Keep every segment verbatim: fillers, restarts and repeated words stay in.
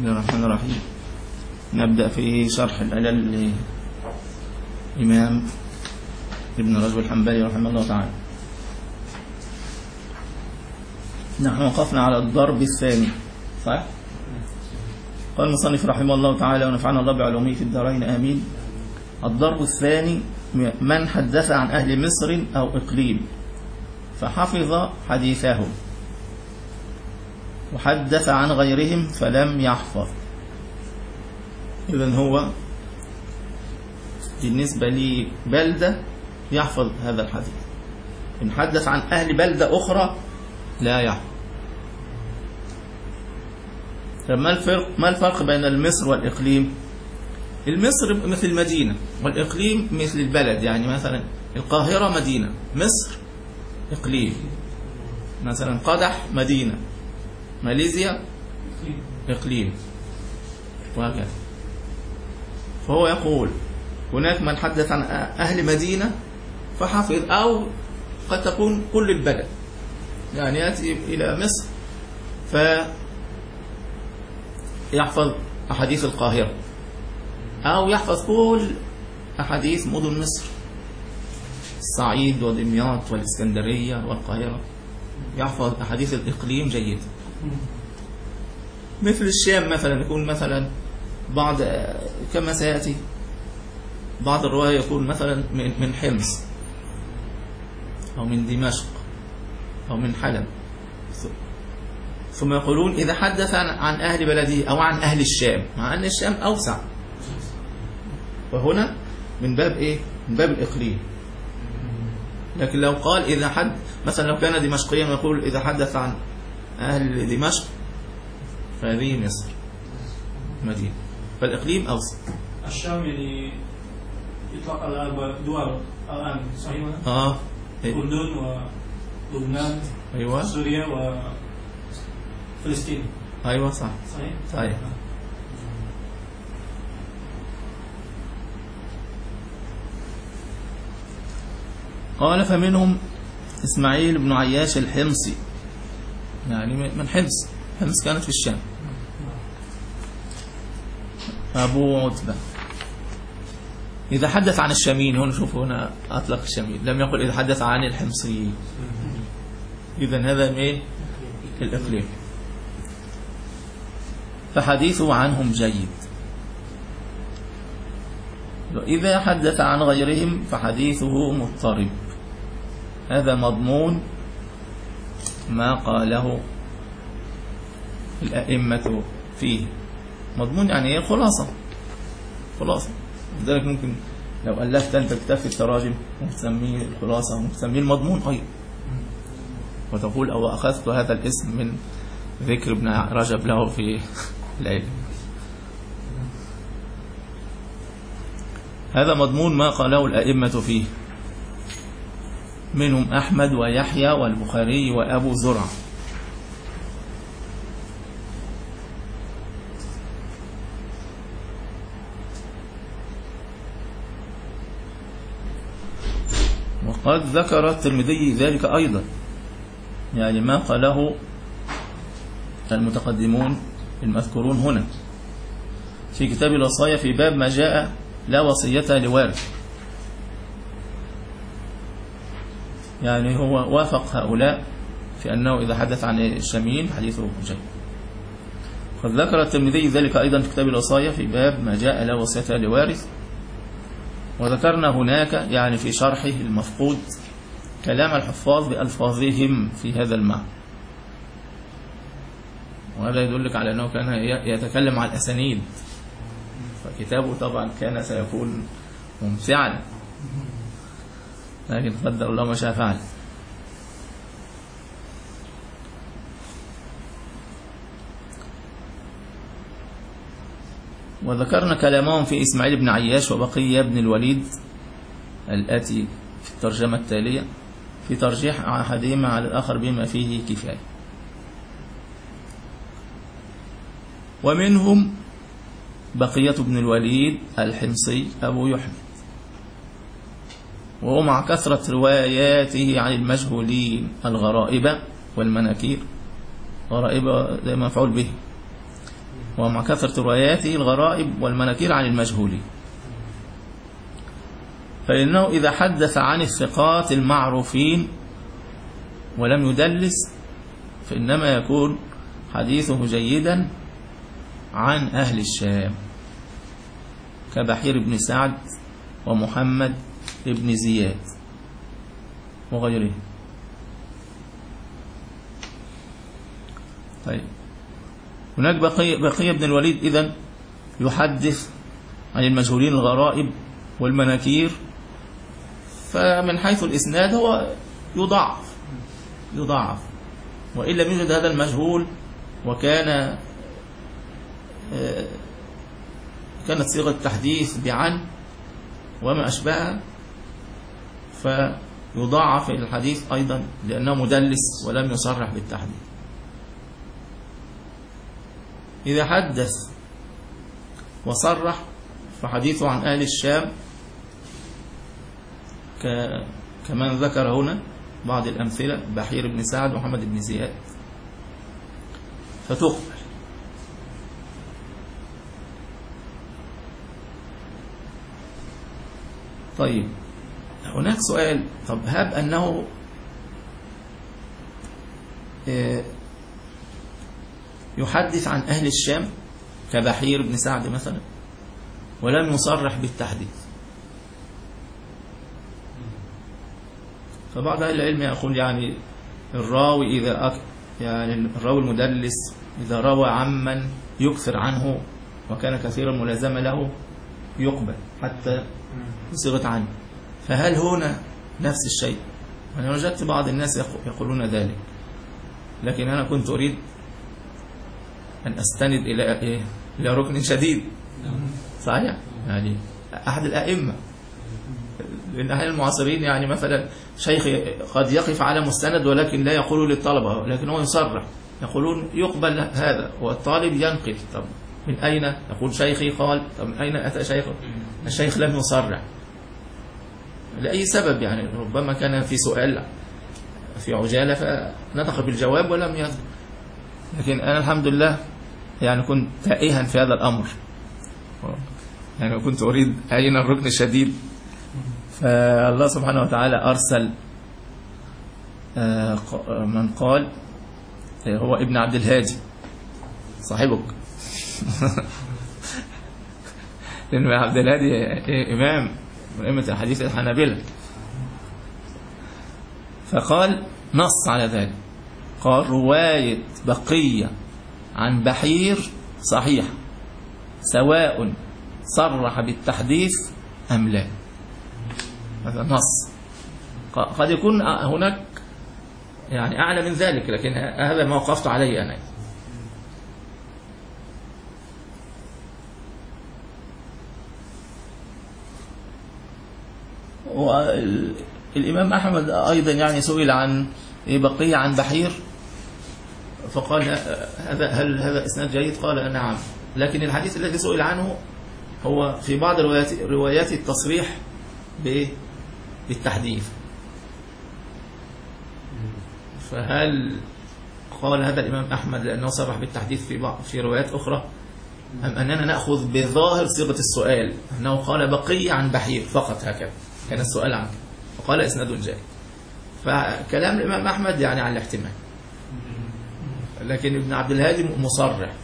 بسم الله الرحمن الرحيم. نبدأ في شرح العلل للإمام ابن رجب الحنبلي رحمه الله تعالى. نحن وقفنا على الضرب الثاني، صح؟ قال المصنف رحمه الله تعالى ونفعنا الله بعلومه في الدارين آمين. الضرب الثاني من حدث عن أهل مصر أو إقليم فحفظ حديثهم وحدث عن غيرهم فلم يحفظ. إذن هو بالنسبة لبلدة يحفظ هذا الحديث، إن حدث عن أهل بلدة أخرى لا يحفظ. ما الفرق ما الفرق بين المصر والإقليم؟ المصر مثل المدينة والإقليم مثل البلد، يعني مثلا القاهرة مدينة، مصر إقليم. مثلا قدح مدينة، ماليزيا إقليم، وهكذا. فهو يقول هناك من حدث عن أهل مدينة فحفظ، أو قد تكون كل البلد، يعني يأتي إلى مصر فيحفظ أحاديث القاهرة، أو يحفظ كل أحاديث مدن مصر، الصعيد ودمياط والإسكندرية والقاهرة، يحفظ أحاديث الإقليم جيد. مثل الشام مثلا يكون مثلا بعض كما سيأتي بعض الرواية يكون مثلا من حمص أو من دمشق أو من حلب، ثم يقولون إذا حدث عن أهل بلده أو عن أهل الشام، مع أن الشام أوسع، وهنا من باب إيه؟ من باب الإقليم. لكن لو قال إذا حد مثلا لو كان دمشقيا ويقول إذا حدث عن أهل دمشق فهذه مصر مدينة، فالإقليم أوسع. الشام يعني يطلق على أربع دول الآن، صحيح؟ آه الأردن ولبنان، أيوة، سوريا وفلسطين. أيوة صح، صحيح؟ صحيح. قال فمنهم إسماعيل بن عياش الحمصي، يعني من حمص، حمص كانت في الشام، أبو عتبة. إذا حدث عن الشاميين، هنا شوف هنا أطلق الشاميين، لم يقل إذا حدث عن الحمصيين، إذن هذا إيه؟ الإقليم. فحديثه عنهم جيد. وإذا حدث عن غيرهم فحديثه مضطرب. هذا مضمون ما قاله الأئمة فيه. مضمون يعني ايه؟ خلاصة، خلاصة. لذلك ممكن لو ألفت أنت كتاب في التراجم وتسميه الخلاصة وتسميه المضمون أيضا، وتقول أو أخذت هذا الاسم من ذكر ابن رجب له في العلم. هذا مضمون ما قاله الأئمة فيه، منهم أحمد ويحيى والبخاري وأبو زرع. وقد ذكر الترمذي ذلك أيضا، يعني ما قاله المتقدمون المذكورون هنا في كتاب الوصايا في باب ما جاء لا وصية لوارث، يعني هو وافق هؤلاء في أنه إذا حدث عن الشاميين حديثه جيد. قد ذكر الترمذي ذلك أيضا في كتاب الوصايا في باب ما جاء لا وصية لوارث. وذكرنا هناك يعني في شرحه المفقود كلام الحفاظ بألفاظهم في هذا المعنى، وهذا يدلك على أنه كان يتكلم عن الأسانيد، فكتابه طبعا كان سيكون ممتعا، لكن قدر الله ما شاء فعل. وذكرنا كلامهم في إسماعيل بن عياش وبقية بن الوليد الآتي في الترجمة التالية في ترجيح أحدهما على الآخر بما فيه كفاية. ومنهم بقية بن الوليد الحمصي أبو يحيى، وهو مع كثرة رواياته عن المجهولين الغرائب والمناكير. غرائب ده مفعول به، ومع كثرة رواياته الغرائب والمناكير عن المجهولين. فإنه إذا حدث عن الثقات المعروفين ولم يدلس فإنما يكون حديثه جيدا عن أهل الشام كبحير بن سعد ومحمد بن زياد وغيره. طيب هناك بقية, بقية بن الوليد إذن يحدث عن المجهولين الغرائب والمناكير، فمن حيث الإسناد هو يضعف يضعف وإن لم يوجد هذا المجهول وكان كانت صيغة التحديث بعن وما أشبهها فيضاعف الحديث أيضا لأنه مدلس ولم يصرح بالتحديث. إذا حدث وصرح فحديثه عن أهل الشام كمان ذكر هنا بعض الأمثلة بحير بن سعد ومحمد بن زياد فتقبل. طيب هناك سؤال، طب هب أنه يحدث عن أهل الشام كبحير بن سعد مثلا ولم يصرح بالتحديث، فبعض أهل العلم يقول يعني الراوي إذا أك... يعني الراوي المدلس إذا روى عمن يكثر عنه وكان كثير الملازمة له يقبل حتى بصيغة عنه. فهل هنا نفس الشيء؟ أنا وجدت بعض الناس يقولون ذلك، لكن أنا كنت أريد أن أستند إلى إيه؟ إلى ركن شديد صحيح، يعني أحد الأئمة. لأن أهل المعاصرين يعني مثلا شيخ قد يقف على مستند ولكن لا يقول للطلبة، لكن هو يصرح، يقولون يقبل هذا والطالب ينقل. طب من أين؟ يقول شيخي قال. طب من أين أتى شيخه؟ الشيخ لم يصرح لأي سبب، يعني ربما كان في سؤال في عجالة فنطق بالجواب ولم يذكر. لكن أنا الحمد لله يعني كنت تائها في هذا الأمر، يعني كنت أريد أين الركن الشديد. فالله سبحانه وتعالى أرسل من قال هو ابن عبد الهادي صاحبك لأن ابن عبد الهادي إمام من أئمة الحديث الحنابلة، فقال نص على ذلك، قال رواية بقية عن بحير صحيح سواء صرح بالتحديث أم لا. هذا نص. قد يكون هناك يعني أعلى من ذلك، لكن هذا ما وقفت عليه أنا. والإمام أحمد أيضا يعني سئل عن بقية عن بحير فقال هذا هل هذا إسناد جيد؟ قال نعم، لكن الحديث الذي سئل عنه هو في بعض روايات روايات التصريح بالتحديث. فهل قال هذا الإمام أحمد لأنه صرح بالتحديث في بعض في روايات أخرى، أم أننا نأخذ بظاهر صيغة السؤال أنه قال بقية عن بحير فقط هكذا كان السؤال عنه وقال إسناد جيد؟ فكلام الإمام أحمد يعني على الاحتمال، لكن ابن عبد الهادي مصرح،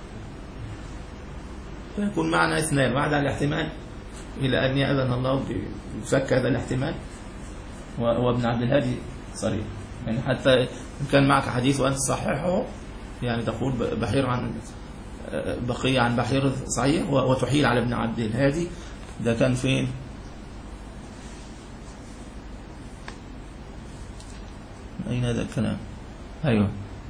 فيكون معنا اثنان، واحد على الاحتمال إلى أن يأذن الله بفك هذا الاحتمال، وابن عبد الهادي صريح. يعني حتى إن كان معك حديث وأنت صححه يعني تقول بحير عن بقية عن بحير صحيح وتحيل على ابن عبد الهادي. ده كان فين؟ أين هذا الكلام؟ أيوه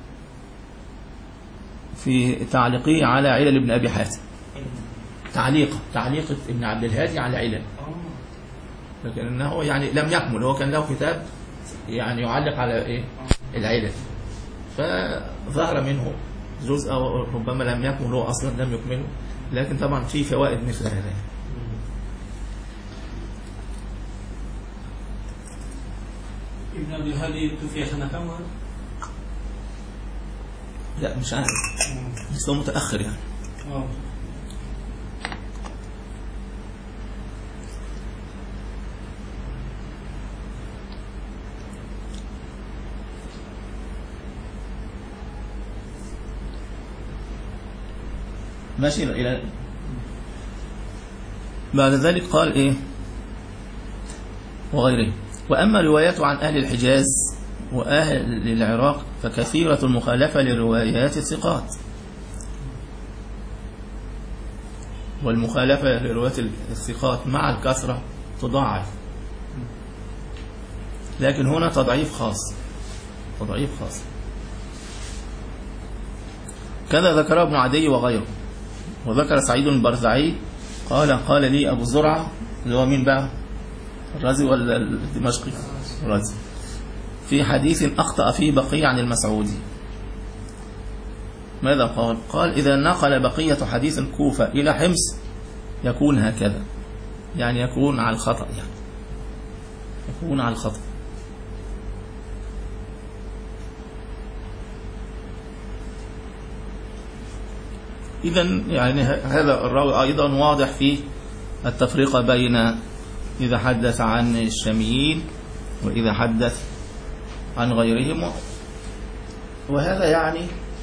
في تعليقه على علل ابن أبي حاتم، تعليقه تعليقة ابن عبد الهادي على علل، لكنه يعني لم يكمل، هو كان له كتاب يعني يعلق على إيه العلل، فظهر منه جزء أو ربما لم يكمل، هو أصلا لم يكمله، لكن طبعا في فوائد مثل هذا. ابن أبي الهادي توفي سنة كم؟ لا مش عارف، بس هو متأخر يعني اه ماشي إلى بعد ذلك قال إيه وغيره. وأما رواياته عن أهل الحجاز وأهل العراق فكثيرة المخالفة لروايات الثقات، والمخالفة لروايات الثقات مع الكثرة تضاعف، لكن هنا تضعيف خاص تضعيف خاص كذا ذكره ابن عدي وغيره. وذكر سعيد البرزعي قال قال لي أبو زرعة اللي هو مين بقى الرازي ولا الدمشقي الرازي في حديث أخطأ فيه بقية عن المسعودي. ماذا قال؟ قال إذا نقل بقية حديث الكوفة إلى حمص يكون هكذا، يعني يكون على الخطأ، يعني يكون على الخطأ. إذن يعني هذا الراوي أيضا واضح في التفرقة بين إذا حدث عن الشاميين وإذا حدث عن غيرهم، وهذا يعني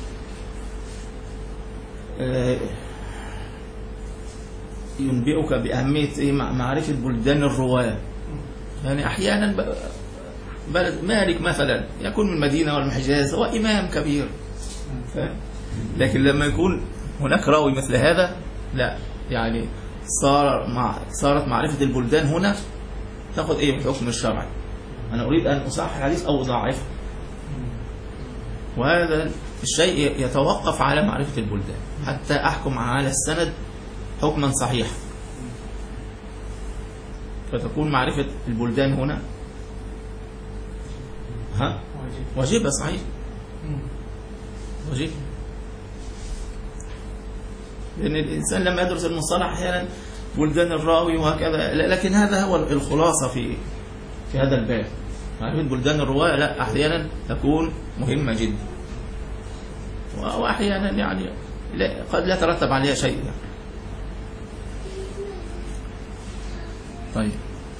ينبئك بأهمية معرفة بلدان الرواة. يعني أحيانا بلد مالك مثلا يكون من المدينة والحجاز هو إمام كبير، لكن لما يكون هناك راوي مثل هذا لا، يعني صار مع صارت معرفة البلدان هنا تأخذ إيه من الحكم الشرعي. أنا أريد أن أصحح الحديث أو أضعفه، وهذا الشيء يتوقف على معرفة البلدان حتى أحكم على السند حكما صحيحا. فتكون معرفة البلدان هنا ها واجبة صحيح واجب، لأن الإنسان لما يدرس المصطلح أحيانا بلدان الراوي وهكذا، لكن هذا هو الخلاصة في في هذا الباب. معرفة بلدان الرواة لا أحيانا تكون مهمة جدا، وأحيانا يعني لا قد لا ترتب عليها شيء يعني. طيب،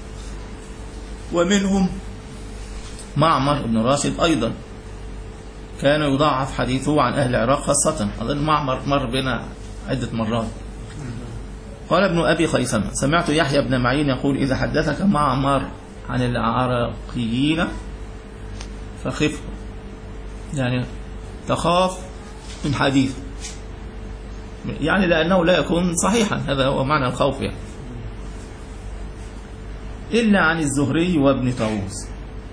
ومنهم معمر بن راشد أيضا كان يضاعف حديثه عن أهل العراق خاصة، أظن معمر مر بنا عدة مرات. قال ابن أبي خيثمة سمعت يحيى بن معين يقول إذا حدثك معمر عن العراقيين فخف، يعني تخاف من حديث، يعني لأنه لا يكون صحيحا، هذا هو معنى الخوف يعني. إلا عن الزهري وابن طاووس،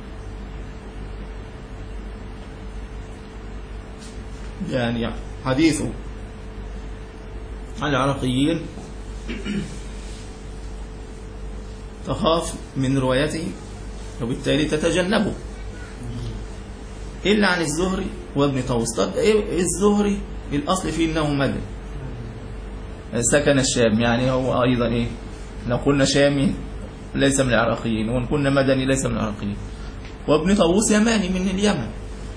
يعني حديثه عن العراقيين تخاف من روايته وبالتالي تتجنبه. إلا عن الزهري وابن طاووس. طب إيه الزهري؟ الأصل فيه أنه مدني سكن الشام، يعني هو أيضا إيه لو قلنا شامي ليس من العراقيين، وإن قلنا مدني ليس من العراقيين. وابن طاووس يماني من اليمن.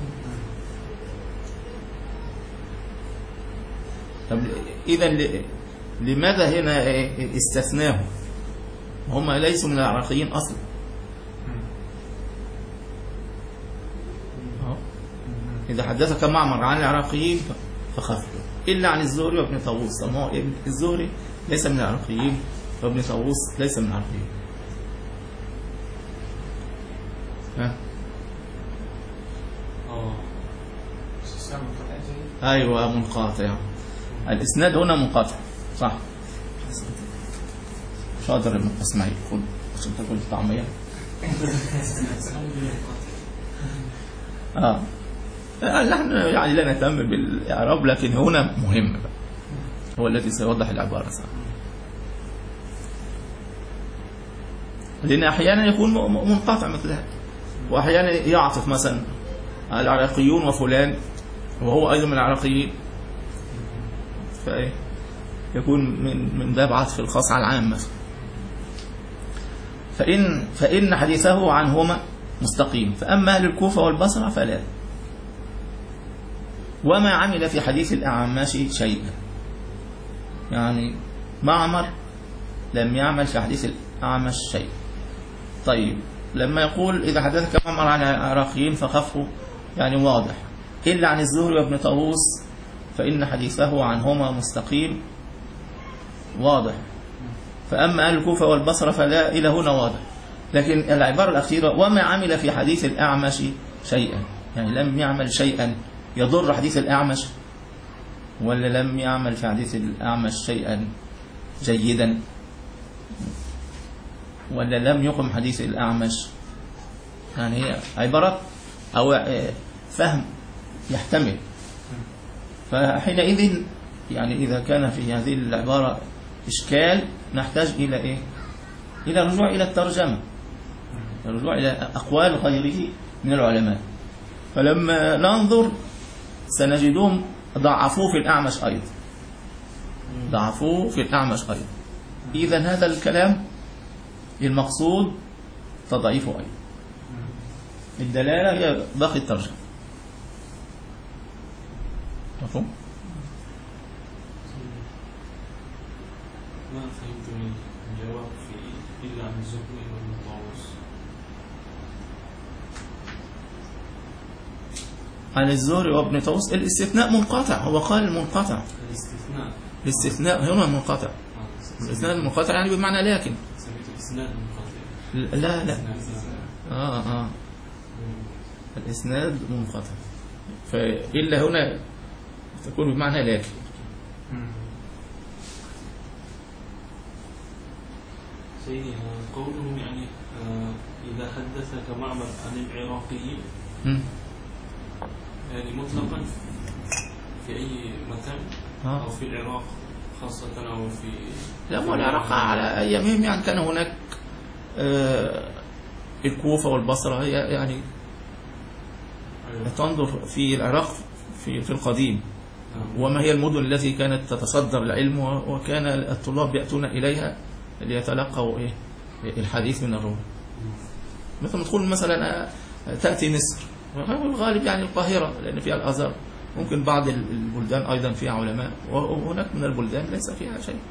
طب إذا لماذا هنا استثناه؟ هم ليسوا من العراقيين أصلا. إذا حدثك معمر عن العراقيين فخف، إلا عن الزهري وابن طاووس. الزهري ليس من العراقيين وابن طاووس ليس من العراقيين. ها اه أيوة منقاطع، الإسناد هنا منقطع صح. شاطر اسماعيل، خذ عشان تاكل الطعمية. اه نحن يعني لا نهتم بالإعراب، لكن هنا مهم بقى. هو الذي سيوضح العبارة صح. لأن أحيانا يكون منقطع مثل هذا، وأحيانا يعطف مثلا العراقيون وفلان وهو أيضا من العراقيين، فإيه يكون من من باب عطف الخاص على العام مثلا. فإن فإن حديثه عنهما مستقيم، فأما أهل الكوفة والبصرة فلا. وما عمل في حديث الأعمش شيئا، يعني معمر لم يعمل في حديث الأعمش شيء. طيب لما يقول إذا حدثك معمر عن العراقيين فخفه يعني واضح، إلا عن الزهري وابن طاووس فإن حديثه عنهما مستقيم واضح. فأما أهل الكوفة والبصرة فلا، إلى هنا واضح. لكن العبارة الأخيرة وما عمل في حديث الأعمش شيئا، يعني لم يعمل شيئا يضر حديث الأعمش، ولا لم يعمل في حديث الأعمش شيئا جيدا، ولا لم يقم حديث الأعمش. يعني هي عبارات أو فهم يحتمل. فحينئذ يعني إذا كان في هذه العبارة إشكال نحتاج إلى إيه؟ إلى الرجوع إلى الترجمة، الرجوع إلى أقوال غيره من العلماء. فلما ننظر سنجدهم ضعفوه في الأعمش أيضا، ضعفوه في الأعمش أيضا. إذا هذا الكلام المقصود تضعيفه أيضا. الدلالة هي باقي الترجمة. مفهوم؟ ما فهمت من الجواب في إلا عن الزهري وابن طاووس. عن الزهري وابن طاووس الاستثناء منقطع، هو قال منقطع. الاستثناء الاستثناء هنا منقطع. الاستثناء المنقطع يعني بمعنى لكن. سميت الإسناد منقطع. لا لا آه آه الإسناد منقطع، فإلا هنا تكون بمعنى لكن. سيدي قولهم يعني إذا حدثك معمر عن العراقيين يعني مطلقا في أي مكان أو في العراق خاصة أو في لا مو العراق على أيامهم، يعني كان هناك آه الكوفة والبصرة، هي يعني تنظر في العراق في في القديم وما هي المدن التي كانت تتصدر العلم، وكان الطلاب يأتون إليها ليتلقوا إيه الحديث من الروم. مثل ما تقول مثلا تأتي مصر، الغالب يعني القاهرة لأن فيها الأزهر، ممكن بعض البلدان أيضا فيها علماء، وهناك من البلدان ليس فيها شيء.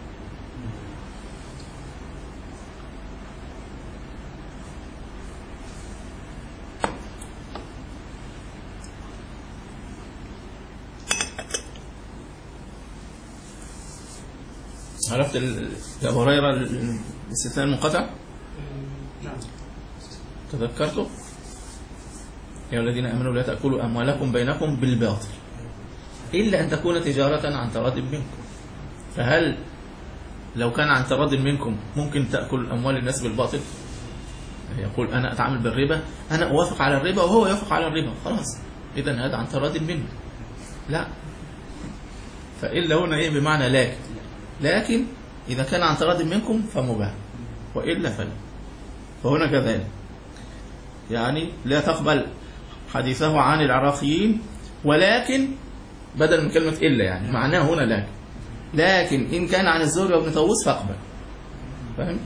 عرفت أبو هريرة الاستثناء المنقطع؟ نعم تذكرته؟ يا الذين آمنوا لا تأكلوا أموالكم بينكم بالباطل إلا أن تكون تجارة عن تراض منكم. فهل لو كان عن تراض منكم ممكن تأكل أموال الناس بالباطل؟ يقول أنا أتعامل بالربا، أنا أوافق على الربا وهو يوافق على الربا، خلاص إذن هذا عن تراض منه. لا، فإلا هنا إيه بمعنى لكن، لكن إذا كان عن تراض منكم فمباح، وإلا فلا. فهنا كذلك يعني لا تقبل حديثه عن العراقيين، ولكن بدل من كلمة إلا يعني معناه هنا لكن، لكن إن كان عن الزهري وابن طاووس فاقبل. فهمت؟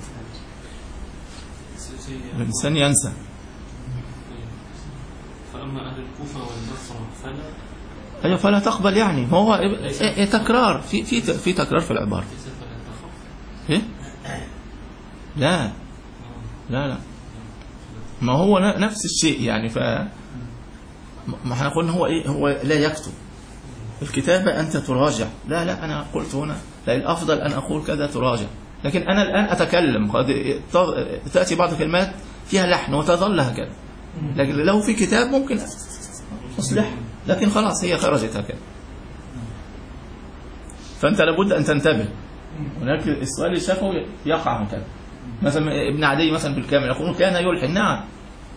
الإنسان ينسى. فأما أهل الكوفة والبصرة فلا أيوة فلا تقبل، يعني هو إيه تكرار في في في تكرار في العبارة. إيه؟ لا لا لا ما هو نفس الشيء يعني. ف ما احنا قلنا هو ايه، هو لا يكتب الكتابة أنت تراجع. لا لا أنا قلت هنا لا، الأفضل أن أقول كذا تراجع، لكن أنا الآن أتكلم قد تأتي بعض الكلمات فيها لحن وتظل هكذا، لكن لو في كتاب ممكن أصلح، لكن خلاص هي خرجت هكذا. فأنت لابد أن تنتبه. هناك السؤال الشفوي يقع هكذا، مثلا ابن عدي مثلا بالكامل يقول كان يلحن، نعم،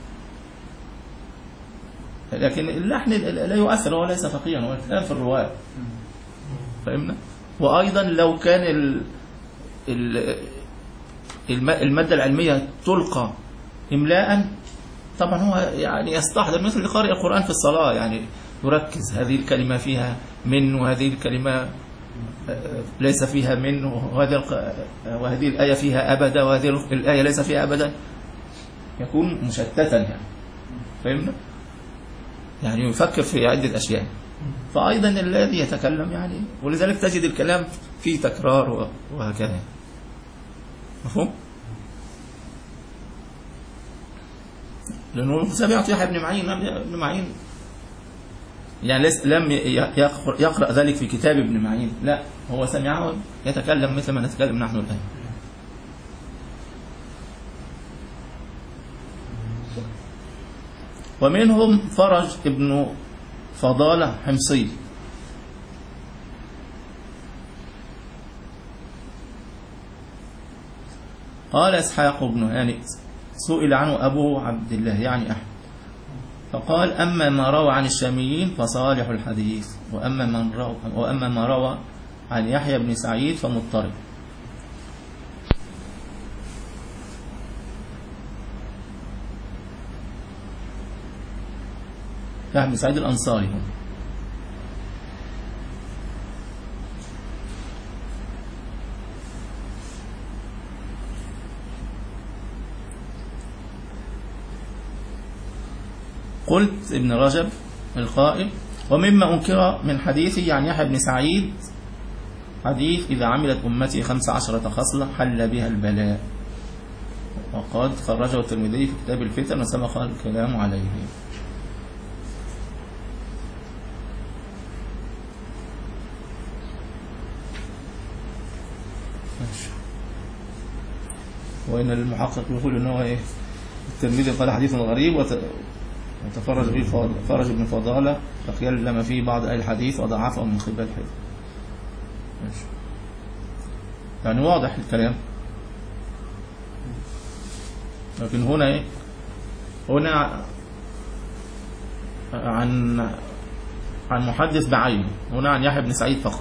لكن اللحن لا يؤثر، هو ليس فقيها، هو الكلام في الرواية. فهمنا؟ وأيضا لو كان ال المادة العلمية تلقى إملاء، طبعا هو يعني يستحضر مثل قارئ القرآن في الصلاة، يعني يركز هذه الكلمة فيها من، وهذه الكلمة ليس فيها من، وهذه الآية فيها أبدا، وهذه الآية ليس فيها أبدا، يكون مشتتا يعني. فهمنا؟ يعني يفكر في عدة أشياء. فأيضا الذي يتكلم يعني، ولذلك تجد الكلام فيه تكرار وهكذا. مفهوم؟ لأنه سمعت يحيى بن معين ابن معين يعني لم يقرأ ذلك في كتاب ابن معين، لا هو سمعه يتكلم مثل ما نتكلم نحن الآن. ومنهم فرج ابن فضالة حمصي قال إسحاق بن هانئ سئل عنه أبو عبد الله يعني أحمد فقال أما ما روى عن الشاميين فصالح الحديث، وأما, من روى وأما ما روى عن يحيى بن سعيد فمضطرب. يحيى بن سعيد الأنصاري هم. قلت ابن رجب القائل ومما أنكر من حديثي عن يحيى بن سعيد حديث إذا عملت أمتي خمس عشرة خصلة حل بها البلاء، وقد خرجه الترمذي في كتاب الفتن وسبق الكلام عليه. وإن المحقق يقول إنه إيه الترمذي قال حديث غريب وتفرج به فرج بن فضالة فكلم فيه بعض أهل الحديث وضعفه من قبل الحديث. يعني واضح الكلام، لكن هنا إيه هنا عن عن محدث بعينه، هنا عن يحيى بن سعيد فقط.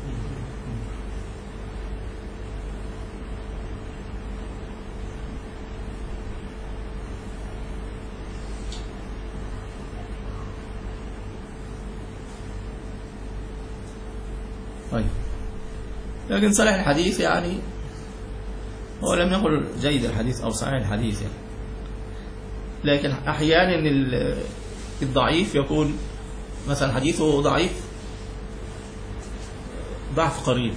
طيب لكن صحيح الحديث يعني هو لم يقل جيد الحديث أو صحيح الحديث يعني. لكن أحيانا الضعيف يكون مثلا حديثه ضعيف ضعف قريب،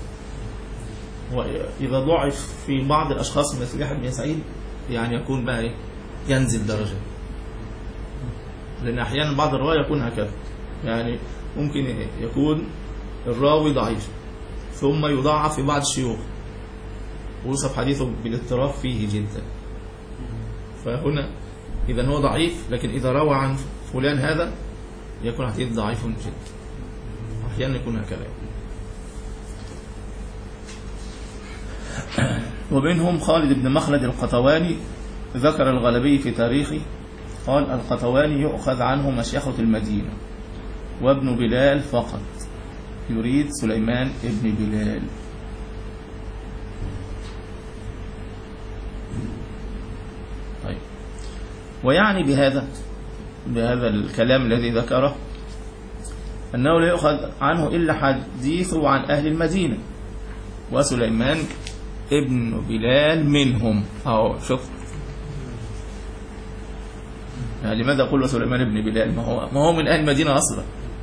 وإذا ضعف في بعض الأشخاص مثل يحيى بن سعيد يعني يكون بقى ينزل درجة، لأن أحيانا بعض الرواية يكون هكذا، يعني ممكن يكون الراوي ضعيف ثم يضاعف في بعض الشيوخ ويوصف حديثه بالاضطراب فيه جدا، فهنا إذا هو ضعيف، لكن إذا روى عن فلان هذا يكون حديث ضعيف جدا، أحيانا يكون هكذا. ومنهم خالد بن مخلد القطواني ذكر الغلبي في تاريخه قال القطواني يؤخذ عنه مشيخة المدينة وابن بلال فقط، يريد سليمان ابن بلال. طيب ويعني بهذا بهذا الكلام الذي ذكره أنه لا يؤخذ عنه إلا حديثه عن أهل المدينة، وسليمان ابن بلال منهم. أهو شوف يعني لماذا أقول سليمان ابن بلال؟ ما هو ما هو من أهل المدينة أصلا،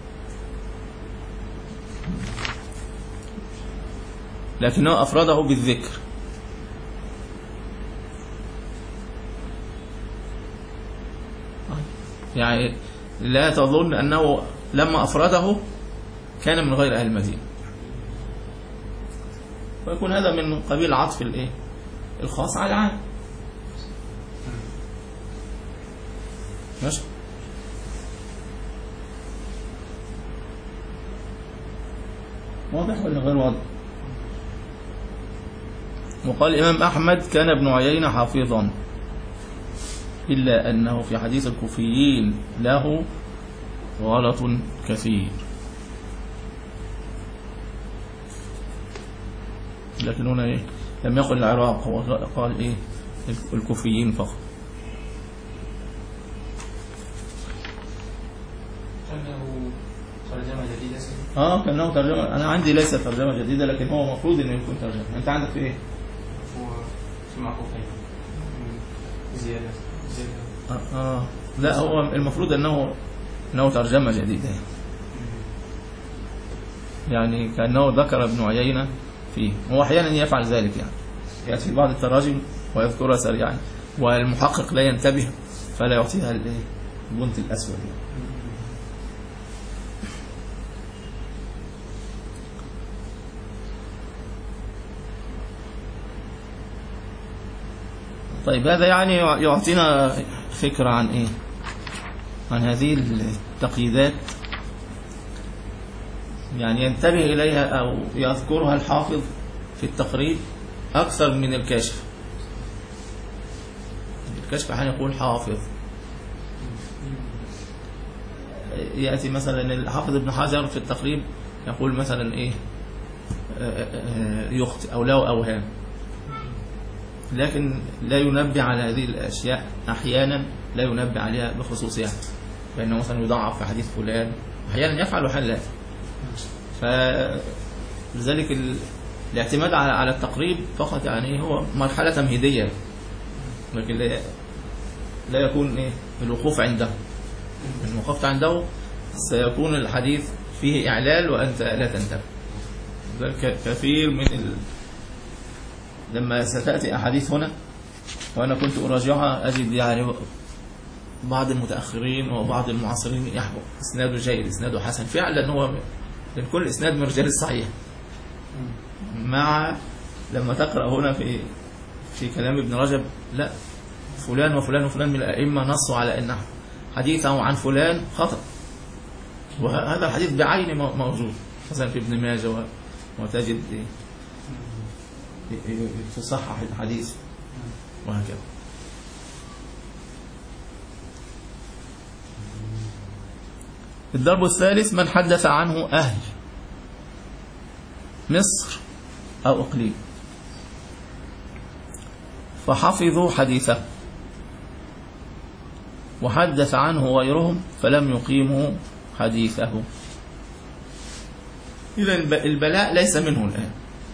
لكنه أفرده بالذكر. يعني لا تظن أنه لما أفرده كان من غير أهل المدينة، ويكون هذا من قبيل عطف الإيه الخاص على العام. ماشي. واضح ولا غير واضح؟ وقال الإمام أحمد كان ابن عيينة حافظا إلا أنه في حديث الكوفيين له غلط كثير، لكن هنا إيه لم يقل العراق، هو قال إيه الكوفيين فقط. كأنه ترجمة جديدة. آه كأنه ترجمة. أنا عندي ليس ترجمة جديدة، لكن هو مفروض إنه يكون ترجمة. أنت عندك في إيه؟ هو في معقوفين زيادة زيادة. آه, آه لا هو المفروض أنه أنه ترجمة جديدة. يعني كأنه ذكر ابن عيينة فيه. هو أحيانا يفعل ذلك، يعني يأتي في بعض التراجم ويذكرها سريعا والمحقق لا ينتبه فلا يعطيها البنت الأسود يعني. طيب هذا يعني يعطينا فكرة عن إيه؟ عن هذه التقييدات، يعني ينتبه إليها أو يذكرها الحافظ في التقريب أكثر من الكاشف. الكاشف أحيانا يقول حافظ، يأتي مثلا الحافظ ابن حجر في التقريب يقول مثلا إيه يخطئ أو له أوهام، لكن لا ينبه على هذه الأشياء، أحيانا لا ينبه عليها بخصوصها، لأنه مثلا يضعف في حديث فلان، أحيانا يفعل وأحيانا لا. فلذلك الاعتماد على على التقريب فقط يعني هو مرحلة تمهيدية، لكن لا, لا يكون إيه الوقوف عنده. إن وقفت عنده سيكون الحديث فيه إعلال وأنت لا تنتبه. ذلك كثير من ال... لما ستأتي أحاديث هنا وأنا كنت أراجعها أجد يعني بعض المتأخرين وبعض المعاصرين يحكوا إسناده جيد، إسناده حسن، فعلا هو لأن كل إسناد من رجال الصحيح. مع لما تقرأ هنا في في كلام ابن رجب لا فلان وفلان وفلان من الأئمة نصوا على أن حديثه عن فلان خطأ، وهذا الحديث بعينه موجود مثلا في ابن ماجه، وتجد تصحح الحديث وهكذا. الضرب الثالث من حدث عنه أهل مصر أو إقليم فحفظوا حديثه وحدث عنه غيرهم فلم يقيموا حديثه. إذا البلاء ليس منه الآن.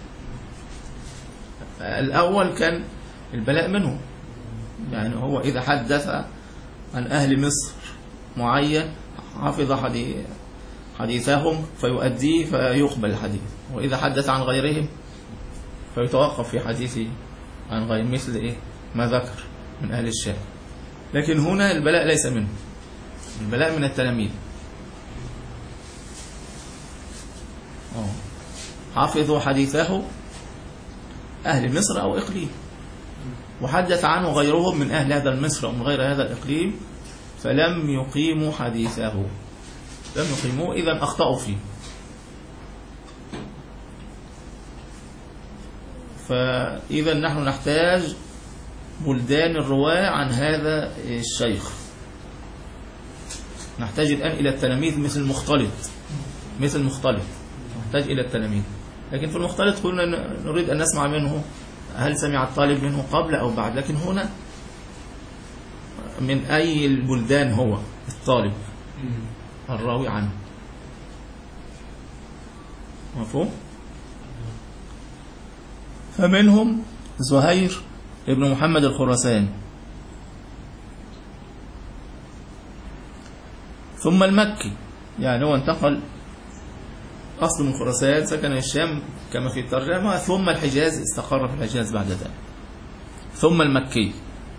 الأول كان البلاء منه، يعني هو إذا حدث عن أهل مصر معين حفظ حديثهم فيؤديه فيقبل الحديث، وإذا حدث عن غيرهم فيتوقف في حديثه عن غير، مثل إيه ما ذكر من أهل الشام. لكن هنا البلاء ليس منه، البلاء من التلاميذ. حفظوا حديثه أهل مصر أو إقليم وحدث عنه غيرهم من أهل هذا المصر أو من غير هذا الإقليم فلم يقيموا حديثه، لم يقيموه، إذا أخطأوا فيه. فإذا نحن نحتاج بلدان الرواة عن هذا الشيخ، نحتاج الآن إلى التلاميذ مثل مختلط، مثل مختلط نحتاج إلى التلاميذ. لكن في المختلط كنا نريد أن نسمع منه هل سمع الطالب منه قبل أو بعد، لكن هنا من أي البلدان هو الطالب الراوي عنه. مفهوم؟ فمنهم زهير ابن محمد الخراساني، ثم المكي، يعني هو انتقل أصل من خراسان سكن الشام كما في الترجمة، ثم الحجاز استقر في الحجاز بعد ذلك، ثم المكي.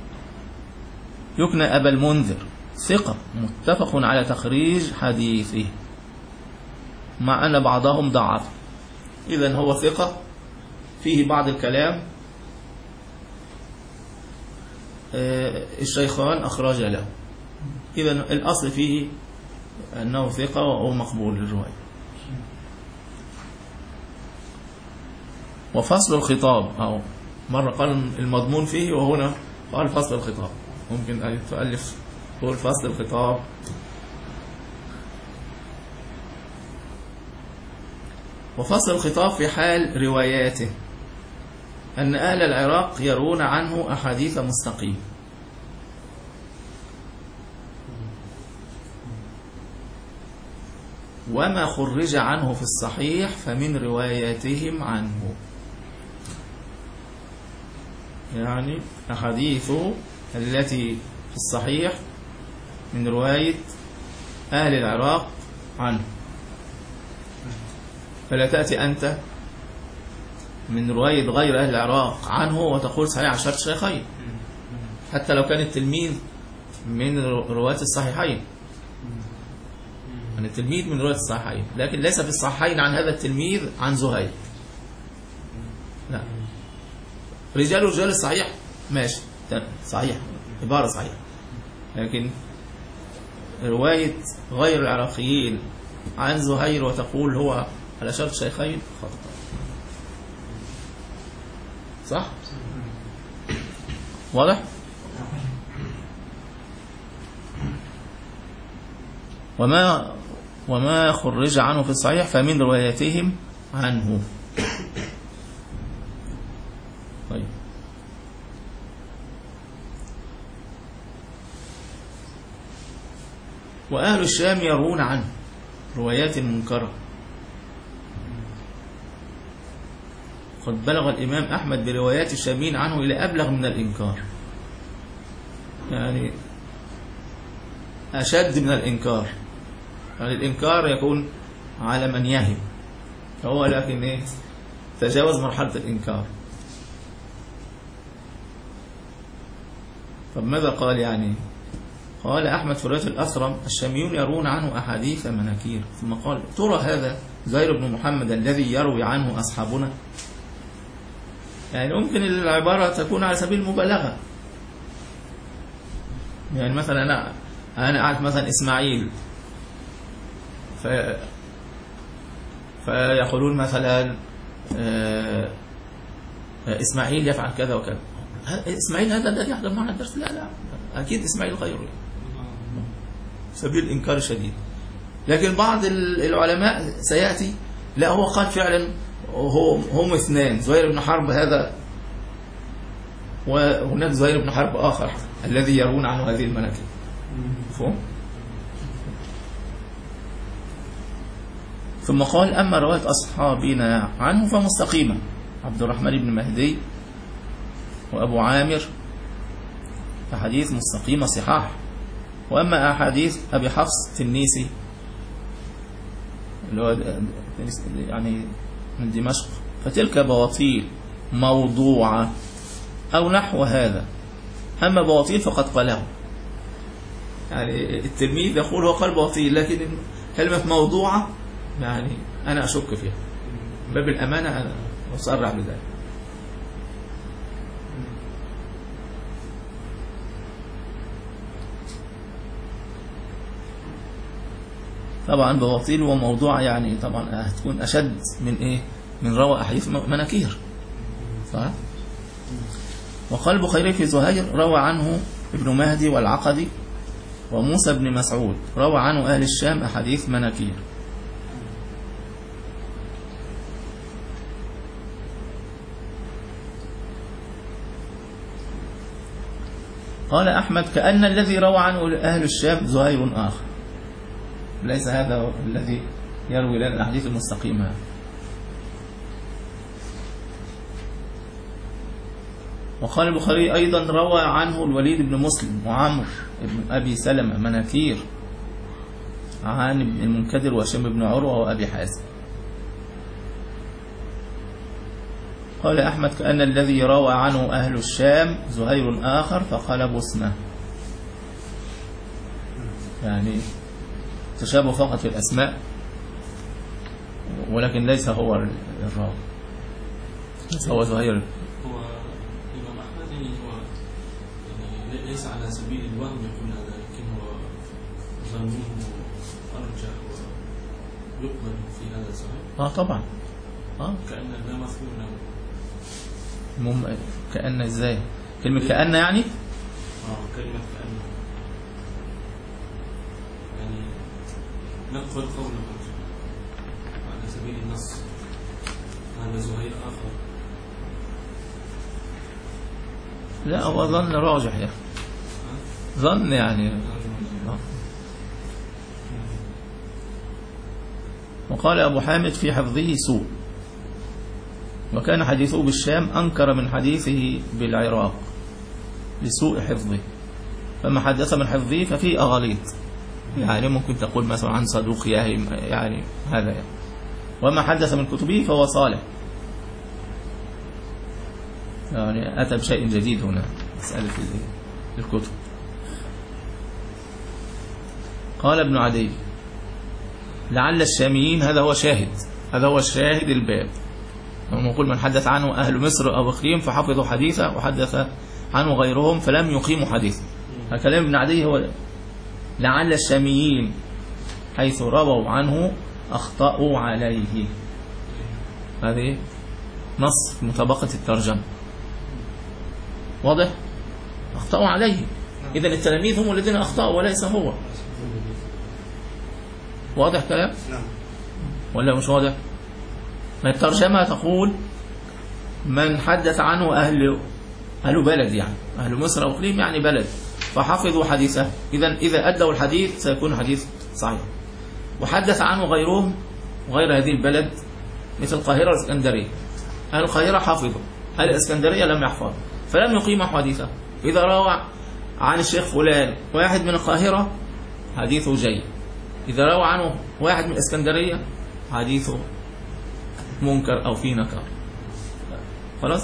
يكنى أبا المنذر، ثقة متفق على تخريج حديثه مع أن بعضهم ضعف. إذن هو ثقة فيه بعض الكلام الشيخان أخرج له، إذن الأصل فيه أنه ثقة وهو مقبول للرواية. وفصل الخطاب، أو مرة قال المضمون فيه وهنا قال فصل الخطاب، ممكن أن تؤلف تقول فصل الخطاب. وفصل الخطاب في حال رواياته أن أهل العراق يرون عنه أحاديث مستقيم، وما خرج عنه في الصحيح فمن رواياتهم عنه، يعني أحاديثه التي في الصحيح من رواية أهل العراق عنه. فلا تأتي أنت من رواية غير أهل العراق عنه وتقول صحيح على شرط الشيخين، حتى لو كان التلميذ من رواة الصحيحين، يعني التلميذ من رواة الصحيحين، لكن ليس في الصحيحين عن هذا التلميذ عن زهير. لا، رجال رجال الصحيح ماشي صحيح، عبارة صحيحة، لكن رواية غير العراقيين عن زهير وتقول هو على شرط الشيخين خطأ. صح؟ واضح؟ وما وما خرج عنه في الصحيح فمن روايتهم عنه. طيب، وأهل الشام يروون عنه روايات منكرة. قد بلغ الإمام أحمد بروايات الشاميين عنه إلى أبلغ من الإنكار، يعني أشد من الإنكار. يعني الإنكار يكون على من يهم، فهو لكن إيه تجاوز مرحلة الإنكار. طب ماذا قال؟ يعني قال أحمد في رواية الأثرم الشاميون يروون عنه أحاديث مناكير، ثم قال ترى هذا زهير بن محمد الذي يروي عنه أصحابنا؟ يعني ممكن العبارة تكون على سبيل المبالغة. يعني مثلا أنا أنا أعرف مثلا إسماعيل ف... فيقولون مثلا إسماعيل يفعل كذا وكذا. إسماعيل هذا الذي يحضر معنا الدرس؟ لا لا، أكيد إسماعيل غيره، سبيل إنكار شديد. لكن بعض العلماء سيأتي لا هو قال فعلا هم اثنان، زهير بن حرب هذا وهناك زهير بن حرب آخر الذي يروون عنه هذه المناكب. فهم؟ ثم قال أما رواية أصحابنا عنه فمستقيمة، عبد الرحمن بن مهدي وأبو عامر فحديث مستقيمة صحاح. وأما أحاديث أبي حفص التنيسي اللي هو يعني من دمشق فتلك بواطيل موضوعة أو نحو هذا. أما بواطيل فقد قاله، يعني التلميذ يقول هو قال بواطيل، لكن كلمة موضوعة يعني أنا أشك فيها، باب الأمانة أنا أصرح بذلك. طبعا بواطيل وموضوع يعني طبعا هتكون أشد من إيه؟ من روى أحاديث مناكير. صح؟ وقال البخاري في زهير روى عنه ابن مهدي والعقدي وموسى بن مسعود، روى عنه أهل الشام أحاديث مناكير. قال أحمد كأن الذي روى عنه أهل الشام زهير آخر، ليس هذا الذي يروي لنا الأحاديث المستقيمة. وقال البخاري أيضا روى عنه الوليد بن مسلم وعمر بن أبي سلمة مناكير عن ابن المنكدر وهشام بن عروة وأبي حازم. قال أحمد كأن الذي روى عنه أهل الشام زهير آخر فقال بسمة، يعني تشابه فقط في الأسماء ولكن ليس هو الراوي، ليس هو زهير. هو الإمام أحمد يعني هو يعني ليس على سبيل الوهم يقول هذا، لكن هو ظنه أرجح ويقبل في هذا الزهير. آه طبعا. آه كأن لا مفهوم له. مم... كأن ازاي؟ كلمة كأن يعني؟ اه كلمة كأن يعني نقبل قوله على سبيل النص هذا زهير آخر. لا هو ظن راجح يعني، ظن يعني. وقال أبو حامد في حفظه سوء، وكان حديثه بالشام أنكر من حديثه بالعراق لسوء حفظه، فما حدث من حفظه ففيه أغاليط، يعني ممكن تقول مثلا عن صدوق يهم، يعني هذا يعني. وما حدث من كتبه فهو صالح. يعني أتى بشيء جديد هنا مسألة الكتب. قال ابن عدي لعل الشاميين، هذا هو شاهد، هذا هو الشاهد الباب. نقول من حدث عنه أهل مصر أو إقليم فحفظوا حديثه، وحدث عنه غيرهم فلم يقيموا حديثه. الكلام ابن عدي هو لعل الشاميين حيث رووا عنه أخطأوا عليه. هذه نص مطابقة الترجمة، واضح؟ أخطأوا عليه، إذا التلاميذ هم الذين أخطأوا وليس هو. واضح كلام؟ ولا مش واضح؟ ما الترجمة تقول من حدث عنه أهل أهل بلد، يعني أهل مصر أو إقليم يعني بلد، فحفظوا حديثه، إذا إذا أدوا الحديث سيكون حديث صحيح. وحدث عنه غيرهم غير هذه البلد مثل القاهرة والإسكندرية، أهل القاهرة حفظوا، أهل الإسكندرية لم يحفظوا فلم يقيموا حديثه. إذا روى عن الشيخ فلان واحد من القاهرة حديثه جيد، إذا روى عنه واحد من الإسكندرية حديثه منكر أو فيه نكر. خلاص؟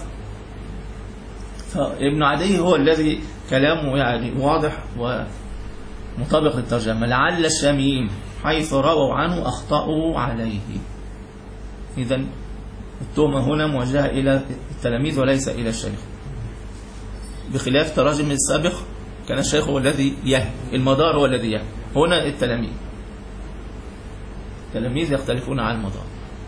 فابن عدي هو الذي كلامه يعني واضح ومطابق للترجمة. لعل الشاميين حيث رووا عنه أخطأوا عليه. إذا التهمة هنا موجهة إلى التلاميذ وليس إلى الشيخ، بخلاف تراجم السابق كان الشيخ هو الذي يهدي، المدار هو الذي يهدي. هنا التلاميذ التلاميذ يختلفون عن المدار.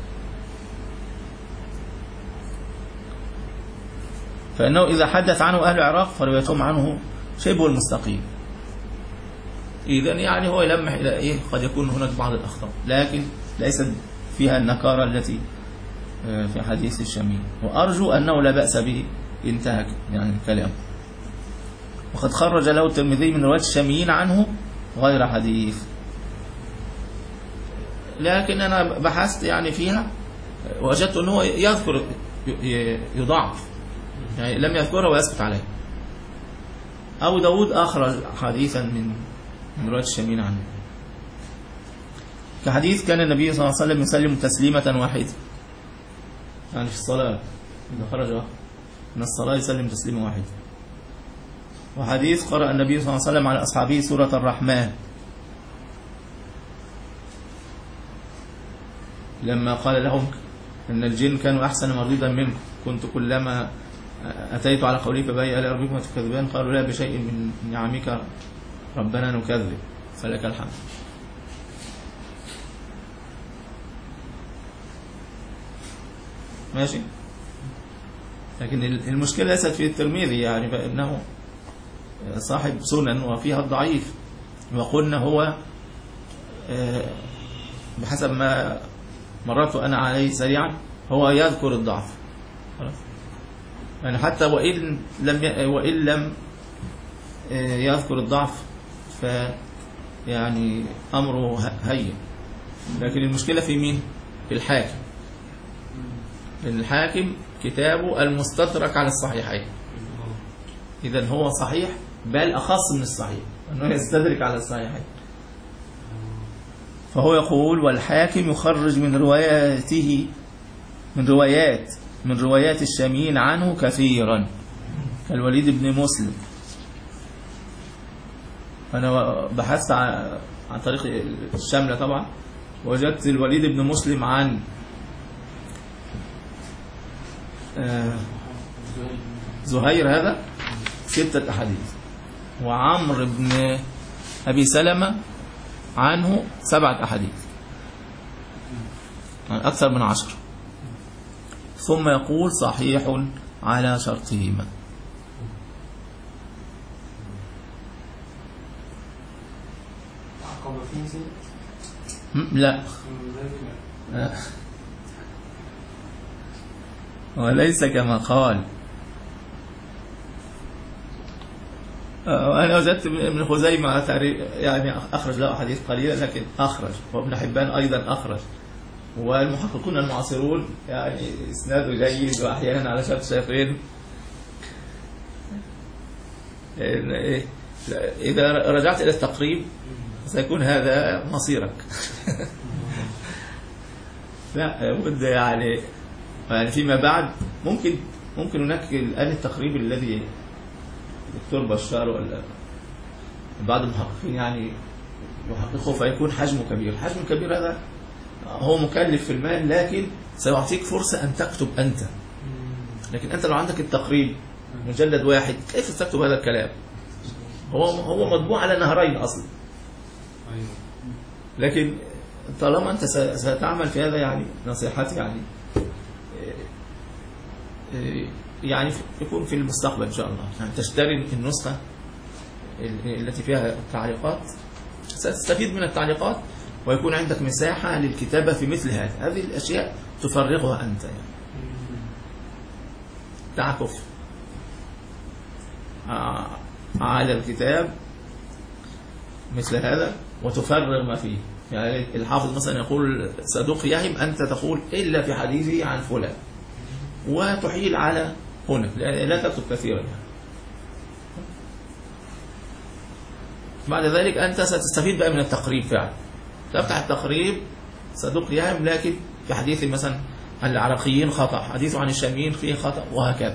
فإنه إذا حدث عنه أهل العراق فروايتهم عنه شبه المستقيم. إذن يعني هو يلمح إلى إيه؟ قد يكون هناك بعض الأخطاء لكن ليست فيها النكارة التي في حديث الشامي، وأرجو أنه لا بأس به. انتهى يعني الكلام. وقد خرج له الترمذي من رواية الشاميين عنه غير حديث، لكن أنا بحثت يعني فيها وجدت أنه يذكر يضعف، يعني لم يذكره ويسكت عليه. أبو داود أخرج حديثا من من رواية الشاميين عنه، كحديث كان النبي صلى الله عليه وسلم يسلم تسليمة واحدة، يعني في الصلاة إذا خرج من الصلاة يسلم تسليمة واحدة. وحديث قرأ النبي صلى الله عليه وسلم على أصحابه سورة الرحمن لما قال لهم إن الجن كانوا أحسن مردودا منكم، كنت كلما أتيت على قولي فبأي آلاء ربكما تكذبان قالوا لا بشيء من نعمك ربنا نكذب فلك الحمد. ماشي. لكن المشكلة ليست في الترمذي، يعني فإنه صاحب سنن وفيها الضعيف، وقلنا هو بحسب ما مررت أنا عليه سريعا هو يذكر الضعف، يعني حتى وإن لم وإن لم يذكر الضعف ف يعني أمره هين. لكن المشكلة في مين؟ في الحاكم. لأن الحاكم كتابه المستدرك على الصحيحين، إذن هو صحيح بل أخص من الصحيح أنه يستدرك على الصحيحين. فهو يقول والحاكم يخرج من رواياته من روايات من روايات الشاميين عنه كثيرا كالوليد بن مسلم. أنا بحثت عن طريق الشاملة طبعا، وجدت الوليد بن مسلم عن زهير هذا ستة أحاديث، وعمر بن أبي سلمة عنه سبعة أحاديث، يعني أكثر من عشر. ثم يقول صحيح على شرطهما. لا وليس كما قال. أنا وجدت ابن خزيمة يعني أخرج له أحاديث قليلة لكن أخرج، وابن حبان أيضا أخرج، والمحققون المعاصرون يعني إسناده جيد وأحيانا على شرط الشيخين. إذا رجعت إلى التقريب سيكون هذا مصيرك. لا بد يعني يعني فيما بعد ممكن ممكن هناك الآن التقريب الذي الدكتور بشار ولا بعض المحققين يعني يحققه فيكون حجمه كبير. حجم كبير هذا هو مكلف في المال، لكن سيعطيك فرصة أن تكتب أنت. لكن أنت لو عندك التقريب مجلد واحد كيف تكتب هذا الكلام؟ هو هو مطبوع على نهرين أصلا. لكن طالما أنت ستعمل في هذا يعني نصيحتي يعني يعني يكون في المستقبل إن شاء الله يعني تشتري النسخة التي فيها التعليقات، ستستفيد من التعليقات ويكون عندك مساحة للكتابة في مثل هذا. هذه الأشياء تفرغها أنت يعني تعكف على الكتاب مثل هذا وتفرغ ما فيه. يعني الحافظ مثلا يقول صدوق يهم، أنت تقول إلا في حديثه عن فلان وتحيل على هنا، لا تكتب كثيرا يعني. بعد ذلك أنت ستستفيد بقى من التقريب فعلا، تفتح التقريب صدوق يهم لكن في حديث مثلا عن العراقيين خطأ، حديثه عن الشاميين فيه خطأ، وهكذا.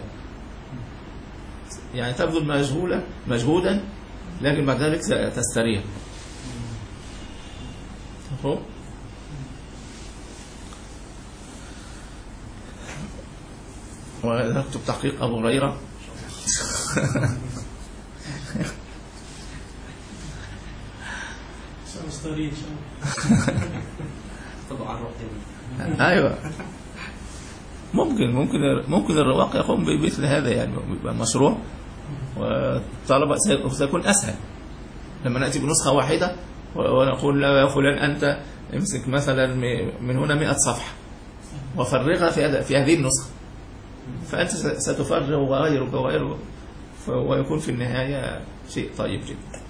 يعني تبذل مجهولا مجهودا لكن بعد ذلك تستريح. ونكتب تحقيق أبو هريرة ايوه ممكن ممكن ممكن الرواق يقوم بمثل هذا يعني يبقى مشروع، والطلبة سيكون اسهل لما ناتي بنسخه واحده ونقول لا يا فلان انت امسك مثلا من هنا مئة صفحه وفرغها في في هذه النسخه، فانت ستفرغ وغيرك وغيرك ويكون في النهايه شيء طيب جدا.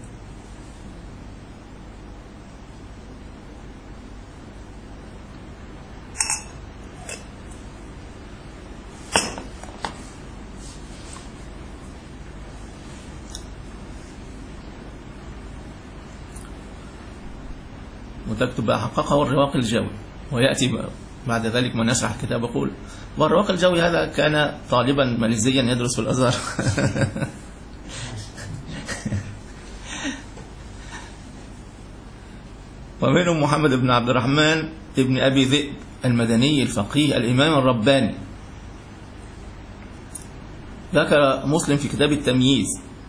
وتكتب بقى حققه الرواق الجوي، ويأتي بعد ذلك من يشرح الكتاب يقول والرواق الجوي هذا كان طالبا ماليزيا يدرس في الأزهر ومنهم محمد بن عبد الرحمن ابن أبي ذئب المدني الفقيه الإمام الرباني. ذكر مسلم في كتاب التمييز.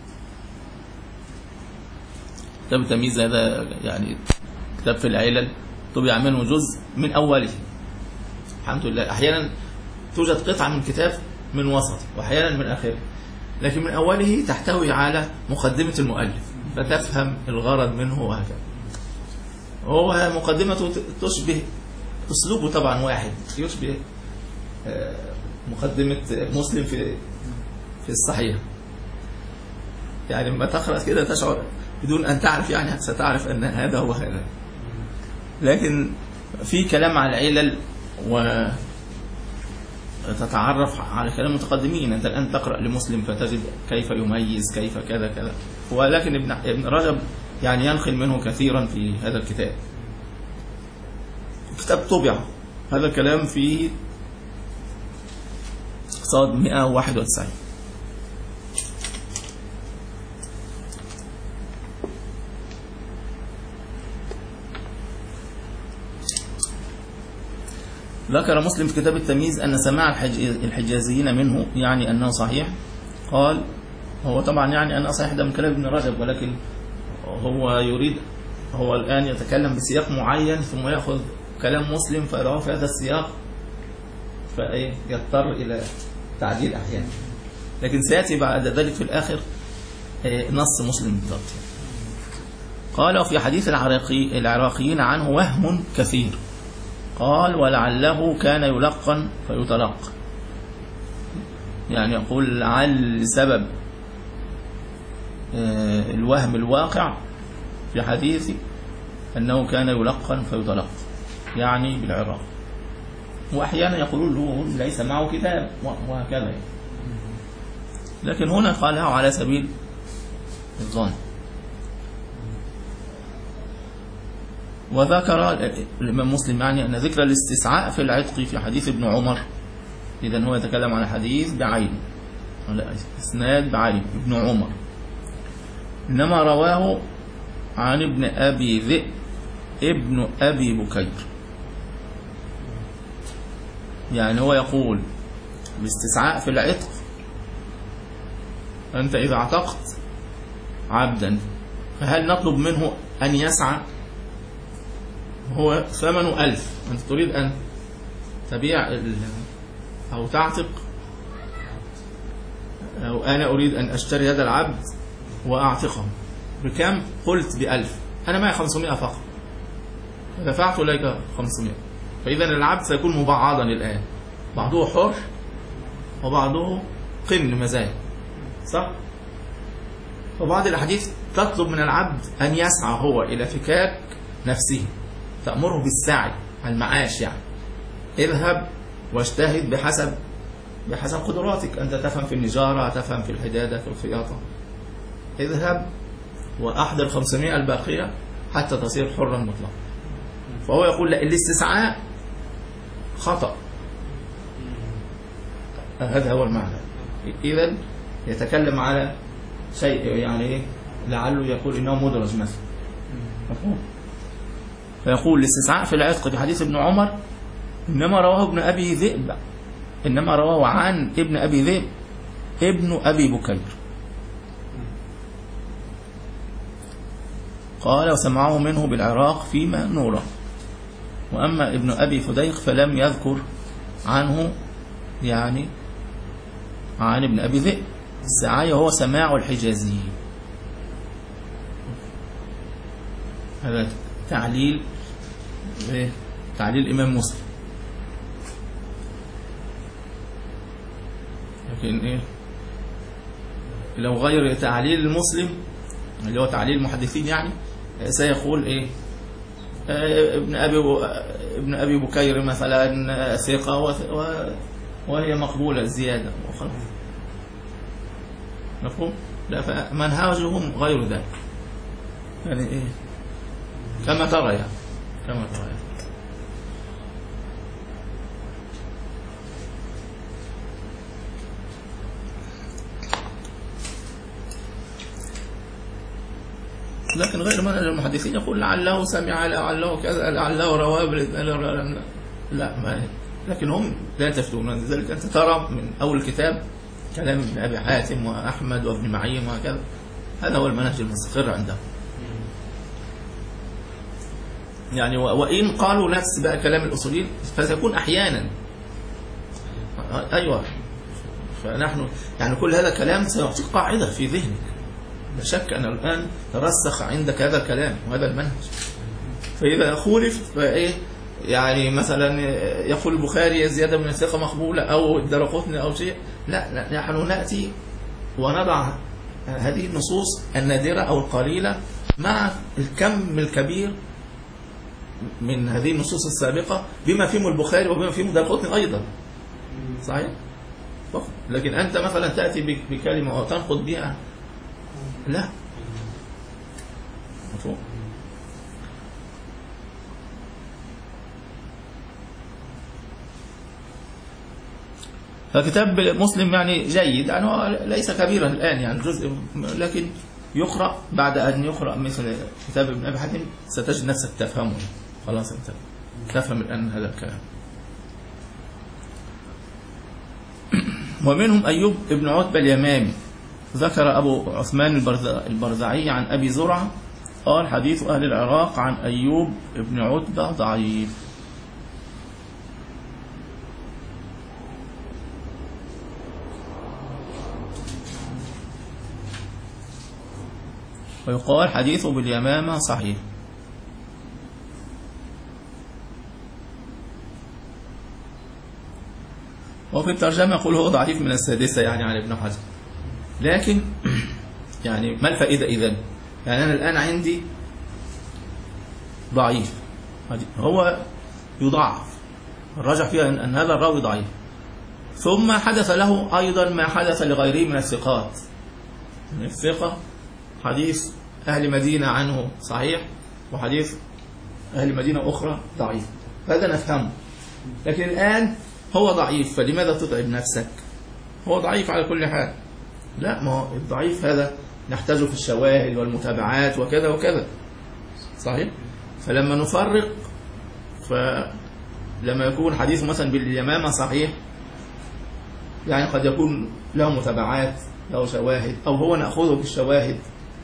كتاب التمييز هذا يعني كتاب في العلل طبع منه جزء من أوله الحمد لله. أحيانا توجد قطعة من كتاب من وسط وأحيانا من آخره، لكن من أوله تحتوي على مقدمة المؤلف فتفهم الغرض منه وهكذا. هو مقدمته تشبه أسلوبه طبعا واحد، يشبه مقدمة مسلم في في الصحيح. يعني لما تقرأ كده تشعر بدون أن تعرف يعني ستعرف أن هذا هو هذا، لكن في كلام على العلل وتتعرف على كلام المتقدمين. أنت الآن تقرأ لمسلم فتجد كيف يميز كيف كذا كذا، ولكن ابن ابن رجب يعني ينقل منه كثيرا في هذا الكتاب. كتاب طبع هذا الكلام في صاد مئة وواحد وتسعين. ذكر مسلم في كتاب التمييز أن سماع الحجازيين منه يعني أنه صحيح. قال هو طبعا يعني أنه صحيح ده من كلام ابن رجب، ولكن هو يريد هو الآن يتكلم بسياق معين ثم يأخذ كلام مسلم فيضعه في هذا السياق فيضطر إلى تعديل أحيانا، لكن سيأتي بعد ذلك في الآخر نص مسلم بالضبط. قال وفي حديث العراقي العراقيين عنه وهم كثير. قال ولعله كان يلقن فيتلقى، يعني يقول لعل سبب الوهم الواقع في حديثي أنه كان يلقن فيتلقى يعني بالعراق، وأحيانا يقولون له ليس معه كتاب وهكذا، لكن هنا قالها على سبيل الظن. وذكر الإمام مسلم يعني أن ذكر الاستسعاء في العتق في حديث ابن عمر، إذن هو يتكلم عن حديث بعين على إسناد بعين ابن عمر، إنما رواه عن ابن أبي ذئب ابن أبي بكير. يعني هو يقول الاستسعاء في العتق، أنت إذا اعتقت عبدا فهل نطلب منه أن يسعى؟ هو ثمنه ألف، أنت تريد أن تبيع أو تعتق، أو أنا أريد أن أشتري هذا العبد وأعتقه بكم؟ قلت بألف، أنا معي خمسمائة فقط، دفعت إليك خمسمائة، فإذا العبد سيكون مبعضا الآن، بعضه حر وبعضه قن مزايا، صح؟ وبعض الأحاديث تطلب من العبد أن يسعى هو إلى فكاك نفسه، تأمره بالسعي المعاش، يعني اذهب واجتهد بحسب بحسب قدراتك، أنت تفهم في النجارة، تفهم في الحدادة، في الخياطة، اذهب وأحضر خمسمائة الباقية حتى تصير حرا مطلقا. فهو يقول لا، الاستسعاء خطأ، هذا هو المعنى. إذن يتكلم على شيء يعني لعله يقول إنه مدرج مثلا، مفهوم؟ فيقول الاستسعاء في العتق في حديث ابن عمر إنما رواه ابن أبي ذئب، إنما رواه عن ابن أبي ذئب ابن أبي بكير، قال وسمعه منه بالعراق فيما نوره. وأما ابن أبي فديق فلم يذكر عنه يعني عن ابن أبي ذئب. السعاية هو سماع الحجازي، هذا تعليل تعليل الإمام مسلم. لكن إيه لو غير تعليل المسلم اللي هو تعليل المحدثين يعني سيقول إيه ابن أبي ابن أبي بكير مثلا ثقة وهي مقبولة الزيادة وخلاص، مفهوم؟ لا، فمنهاجهم غير ذلك، يعني إيه كما ترى يعني كما ترى يعني. لكن غير منهج المحدثين يقول لعله سمع، لعله كذا، لعله رواه، لا ما هي. لكن هم لا يلتفتون، لذلك أنت ترى من أول الكتاب كلام ابن أبي حاتم وأحمد وابن معين وهكذا، هذا هو المنهج المستقر عندهم. يعني وإن قالوا نفس بقى كلام الأصوليين فتكون أحيانا، أيوة، فنحن يعني كل هذا كلام سيعطيك قاعدة في ذهنك، لا شك أن الآن ترسخ عندك هذا الكلام وهذا المنهج. فإذا خولف فإيه يعني مثلا يقول البخاري زيادة من الثقة مقبولة أو الدرقطني أو شيء، لا, لا نحن نأتي ونضع هذه النصوص النادرة أو القليلة مع الكم الكبير من هذه النصوص السابقة بما فيهم البخاري وبما فيهم الدرقطني أيضا، صحيح؟ لكن أنت مثلا تأتي بكلمة وتنقض بها، لا، مفهوم؟ فكتاب مسلم يعني جيد، يعني هو ليس كبيرا الآن يعني جزء، لكن يقرأ بعد أن يقرأ مثل كتاب ابن أبي حاتم ستجد نفسك تفهمه، خلاص أنت تفهم الآن هذا الكلام. ومنهم أيوب ابن عتبة اليمامي، ذكر أبو عثمان البرزعي عن أبي زرعة قال حديث أهل العراق عن أيوب ابن عتبة ضعيف. ويقال حديثه باليمامة صحيح. وفي الترجمة يقول هو ضعيف من السادسة يعني عن ابن حجر. لكن يعني ما الفائدة إذن؟ يعني أنا الآن عندي ضعيف، هو يضاعف، الرجح فيها أن هذا الراوي ضعيف، ثم حدث له أيضا ما حدث لغيره من الثقات، من الثقة حديث أهل مدينة عنه صحيح، وحديث أهل مدينة أخرى ضعيف، هذا نفهمه. لكن الآن هو ضعيف، فلماذا تتعب نفسك؟ هو ضعيف على كل حال. لا، ما هو الضعيف هذا نحتاجه في الشواهد والمتابعات وكذا وكذا، صحيح؟ فلما نفرق، فلما يكون حديث مثلا باليمامة صحيح، يعني قد يكون له متابعات، له شواهد، أو هو نأخذه بالشواهد.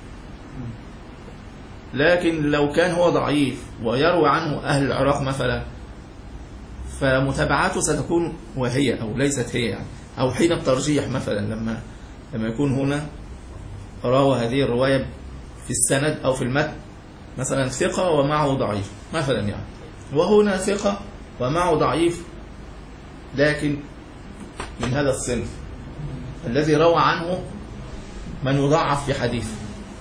لكن لو كان هو ضعيف ويروي عنه أهل العراق مثلا، فمتابعاته ستكون وهي أو ليست هي يعني، أو حين الترجيح مثلا لما لما يكون هنا روى هذه الرواية في السند أو في المتن مثلا ثقة ومعه ضعيف مثلا يعني، وهنا ثقة ومعه ضعيف لكن من هذا الصنف الذي روى عنه من يضعف في حديثه.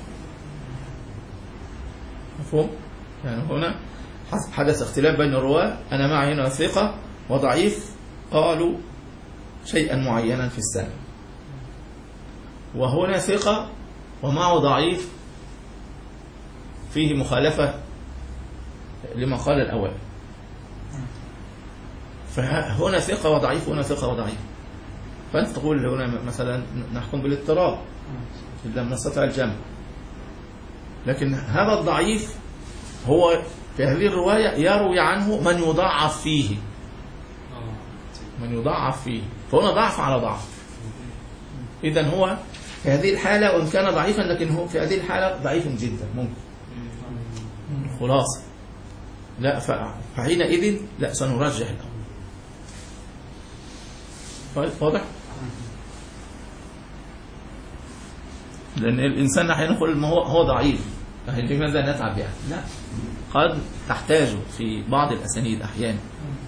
مفهوم؟ يعني هنا حدث اختلاف بين الرواة، أنا معي هنا ثقة وضعيف قالوا شيئا معينا في السنة، وهنا ثقة ومعه ضعيف فيه مخالفة لما قال الأول. فهنا ثقة وضعيف وهنا ثقة وضعيف، فأنت تقول هنا مثلا نحكم بالاضطراب إذا لم نستطع الجمع. لكن هذا الضعيف هو في هذه الرواية يروي عنه من يضعف فيه، من يضعف فيه، فهنا ضعف على ضعف. إذن هو في هذه الحالة وإن كان ضعيفا لكن هو في هذه الحالة ضعيف جدا ممكن خلاص. لا، فحينئذ لا سنرجح الأمر. واضح؟ لأن الإنسان أحيانا يقول ما هو هو ضعيف، لماذا نتعب يعني؟ لا، قد تحتاج في بعض الأسانيد أحيانا.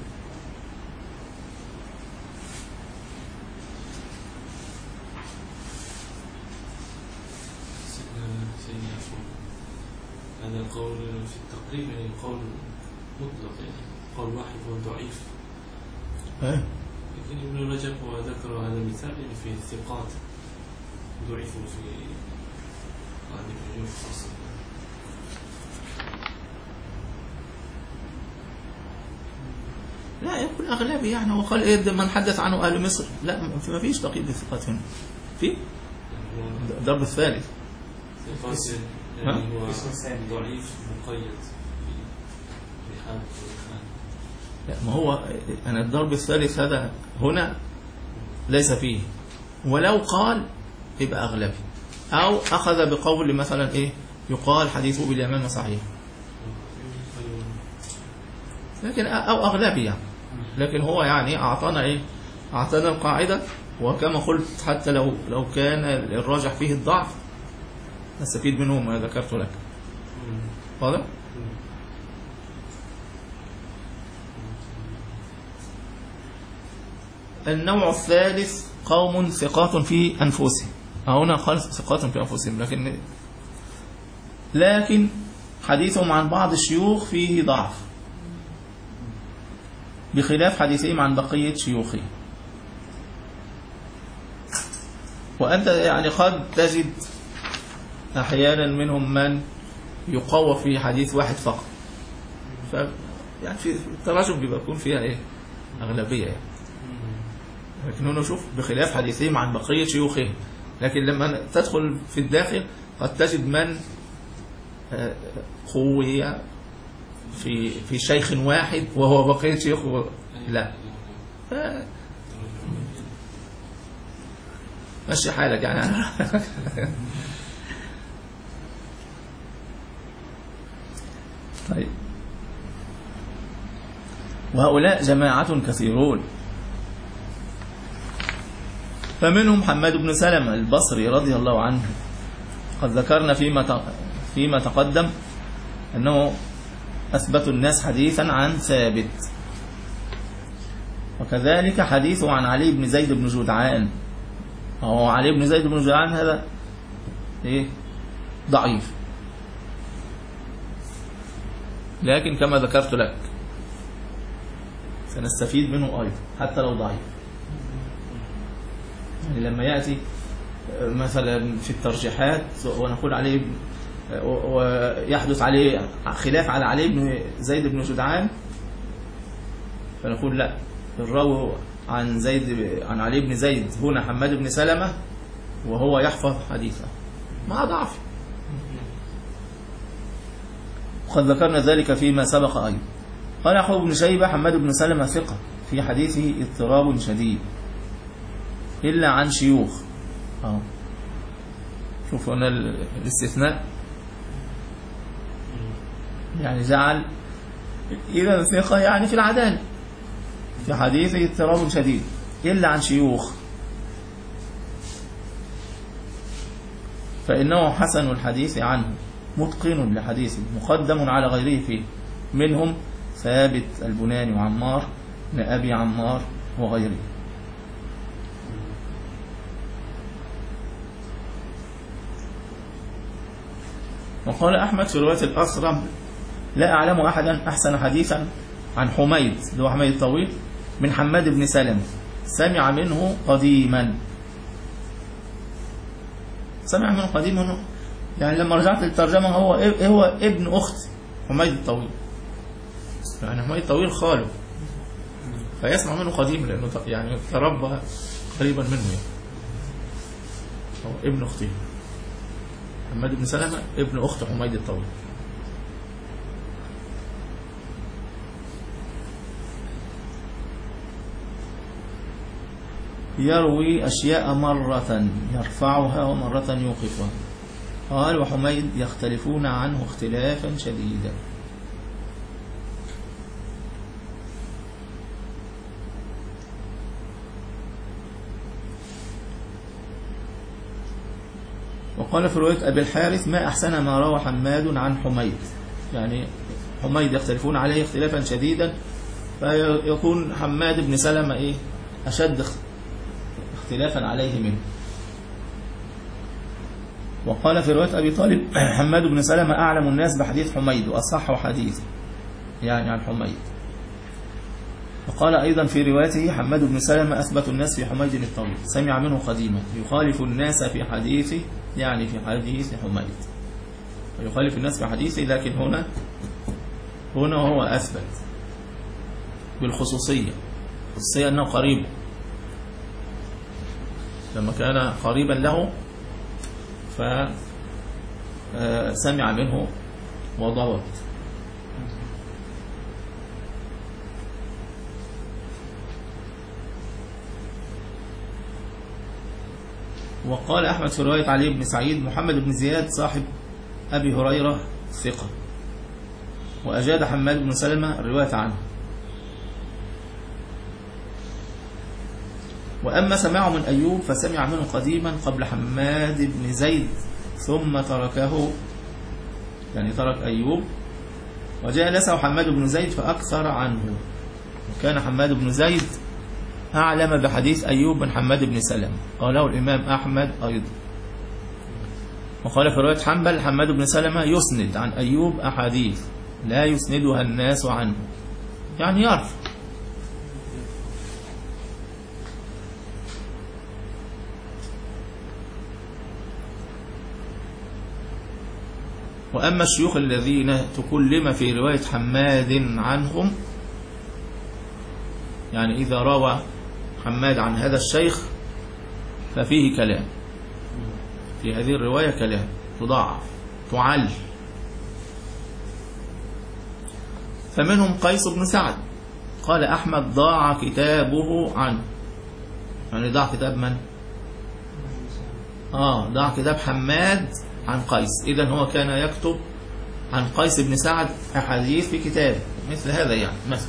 هذا القول في التقريب يعني قول مطلق، يعني قول واحد هو ضعيف. أه؟ لكن ابن رجب ذكر هذا المثال يعني في الثقات ضعيفوا في بعض الوجوه خاصة. لا يقول أغلبي يعني، وقال إيه من حدث عنه أهل مصر، لا ما فيش تقييد الثقات هنا، في الضرب الثالث يعني هو ضعيف مقيد في حال. لا، ما هو أنا الضرب الثالث هذا هنا ليس فيه، ولو قال يبقى أغلبي، أو أخذ بقول مثلا إيه يقال حديثه باليمامة صحيح، لكن أو أغلبي يعني. لكن هو يعني أعطانا إيه أعطانا القاعدة، وكما قلت حتى لو لو كان الراجح فيه الضعف نستفيد منه ما ذكرت لك. واضح؟ النوع الثالث قوم ثقات في أنفسهم، هنا قال ثقات في أنفسهم لكن لكن حديثهم عن بعض الشيوخ فيه ضعف بخلاف حديثهم عن بقية شيوخه. وأنت يعني قد تجد أحيانا منهم من يقوى في حديث واحد فقط، ف يعني في التراجم بيبقى يكون فيها إيه أغلبية يعني. لكن هنا شوف بخلاف حديثهم عن بقية شيوخهم، لكن لما تدخل في الداخل قد تجد من قوي في في شيخ واحد وهو بقية شيوخه لا، مشي حالك يعني. طيب، وهؤلاء جماعة كثيرون، فمنهم حماد بن سلمة البصري رضي الله عنه، قد ذكرنا فيما فيما تقدم أنه أثبت الناس حديثا عن ثابت، وكذلك حديثه عن علي بن زيد بن جدعان. هو علي بن زيد بن جدعان هذا إيه ضعيف، لكن كما ذكرت لك سنستفيد منه أيضا حتى لو ضعيف. يعني لما يأتي مثلا في الترجيحات ونقول عليه ويحدث عليه خلاف على علي بن زيد بن جدعان، فنقول لا، الراوي عن زيد عن علي بن زيد هنا حماد بن سلمة وهو يحفظ حديثه مع ضعف. وقد ذكرنا ذلك فيما سبق أيضا. قال يعقوب بن شيبة حماد بن سلمة ثقة في حديثه اضطراب شديد إلا عن شيوخ. أهو شوفوا هنا الاستثناء، يعني جعل إذا ثقة يعني في العدالة، في حديثه اضطراب شديد إلا عن شيوخ، فإنه حسن الحديث عنه متقن لحديثه مقدم على غيره فيه، منهم ثابت البناني وعمار بن أبي عمار وغيره. وقال أحمد في رواية الأصرم لا أعلم أحدا أحسن حديثا عن حميد اللي هو حميد الطويل من حماد بن سلمة، سمع منه قديما. سمع منه قديما يعني لما رجعت للترجمة هو هو ابن أخت حميد الطويل، يعني حميد الطويل خاله، فيسمع منه قديم لأنه يعني تربى قريبا منه، يعني هو ابن أخته حماد بن سلمة ابن أخت حميد الطويل. يروي أشياء مرة يرفعها ومرة يوقفها. قال وحميد يختلفون عنه اختلافا شديدا. وقال في رواية أبي الحارث ما أحسن ما روى حماد عن حميد، يعني حميد يختلفون عليه اختلافا شديدا، فيكون حماد بن سلمة إيه أشد اختلافا عليه منه. وقال في رواية أبي طالب حماد بن سلمة أعلم الناس بحديث حميد وأصح حديث يعني عن حميد. وقال أيضا في روايته حماد بن سلمة أثبت الناس في حميد الطويل، سمع منه قديما، يخالف الناس في حديثه يعني في حديث حميد، ويخالف الناس في حديثه، لكن هنا هنا هو أثبت بالخصوصية، خصوصية أنه قريب، لما كان قريبا له فسمع منه وضبط. وقال أحمد في رواية علي بن سعيد محمد بن زياد صاحب أبي هريرة ثقة، وأجاد حماد بن سلمة الرواية عنه. وأما سماعه من أيوب فسمع منه قديما قبل حماد بن زيد ثم تركه، يعني ترك أيوب وجالسه حماد بن زيد فأكثر عنه، وكان حماد بن زيد أعلم بحديث أيوب بن حماد بن سلمة، قاله الإمام أحمد أيضا. وقال في رواية حنبل حماد بن سلمة يسند عن أيوب أحاديث لا يسندها الناس عنه، يعني يعرف. وأما الشيوخ الذين تكلم في رواية حماد عنهم، يعني إذا روى حماد عن هذا الشيخ ففيه كلام، في هذه الرواية كلام، تضاعف تعل. فمنهم قيس بن سعد، قال أحمد ضاع كتابه عنه، يعني ضاع كتاب من؟ آه ضاع كتاب حماد عن قيس، إذن هو كان يكتب عن قيس بن سعد أحاديث في كتاب مثل هذا يعني مثلا.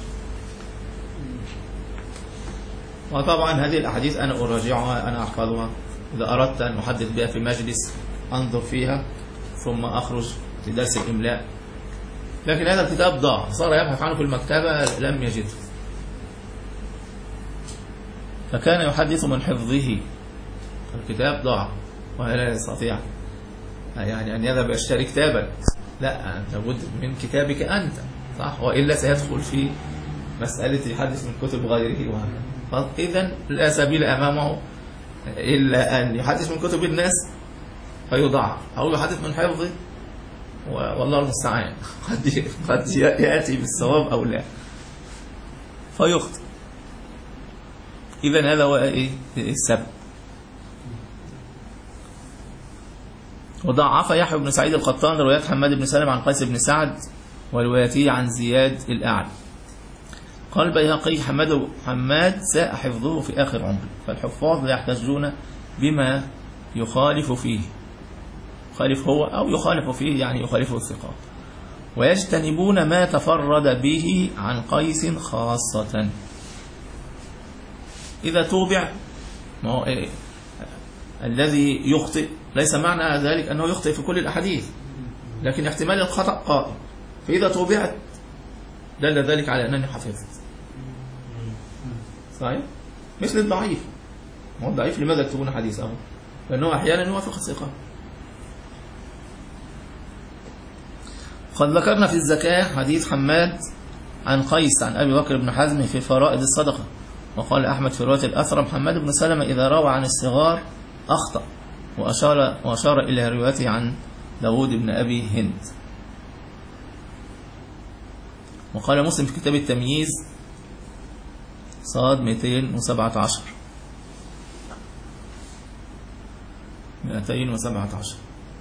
وطبعا هذه الأحاديث أنا أراجعها، أنا أحفظها، إذا أردت أن أحدث بها في مجلس أنظر فيها ثم أخرج لدرس الإملاء. لكن هذا الكتاب ضاع، صار يبحث عنه في المكتبة لم يجده، فكان يحدث من حفظه، الكتاب ضاع ولا يستطيع يعني أن يذهب يشتري كتابا، لا أنت لابد من كتابك أنت، صح؟ وإلا سيدخل في مسألة يحدث من كتب غيره، إذن لا سبيل أمامه إلا أن يحدث من كتب الناس فيضاع، أو يحدث من حفظه والله المستعان قد قد يأتي بالصواب أو لا فيخطئ. إذن هذا هو إيه السبب. وضعف يحيى بن سعيد القطان روايات حماد بن سلمة عن قيس بن سعد وروايته عن زياد الأعلى. قال البيهقي حماد حماد ساء حفظه في آخر عمره، فالحفاظ لا يحتجون بما يخالف فيه، يخالف هو أو يخالف فيه يعني يخالفه الثقات، ويجتنبون ما تفرد به عن قيس خاصة. إذا توبع ما هو إيه؟ الذي يخطئ ليس معنى ذلك أنه يخطئ في كل الأحاديث، لكن احتمال الخطأ قائم، فإذا توبعت دل ذلك على أنني حفظت. صحيح؟ مثل الضعيف، ما هو الضعيف لماذا يكتبون حديثه؟ لأنه أحيانا يوافق الثقة. قد ذكرنا في الزكاة حديث حماد عن قيس عن أبي بكر بن حزم في فرائض الصدقة، وقال أحمد في رواية الأثرم حماد بن سلمة إذا روى عن الصغار أخطأ، وأشار, وأشار إلى روايته عن داود بن أبي هند. وقال مسلم في كتاب التمييز صاد مئتين وسبعة عشر مئتين وسبعة عشر.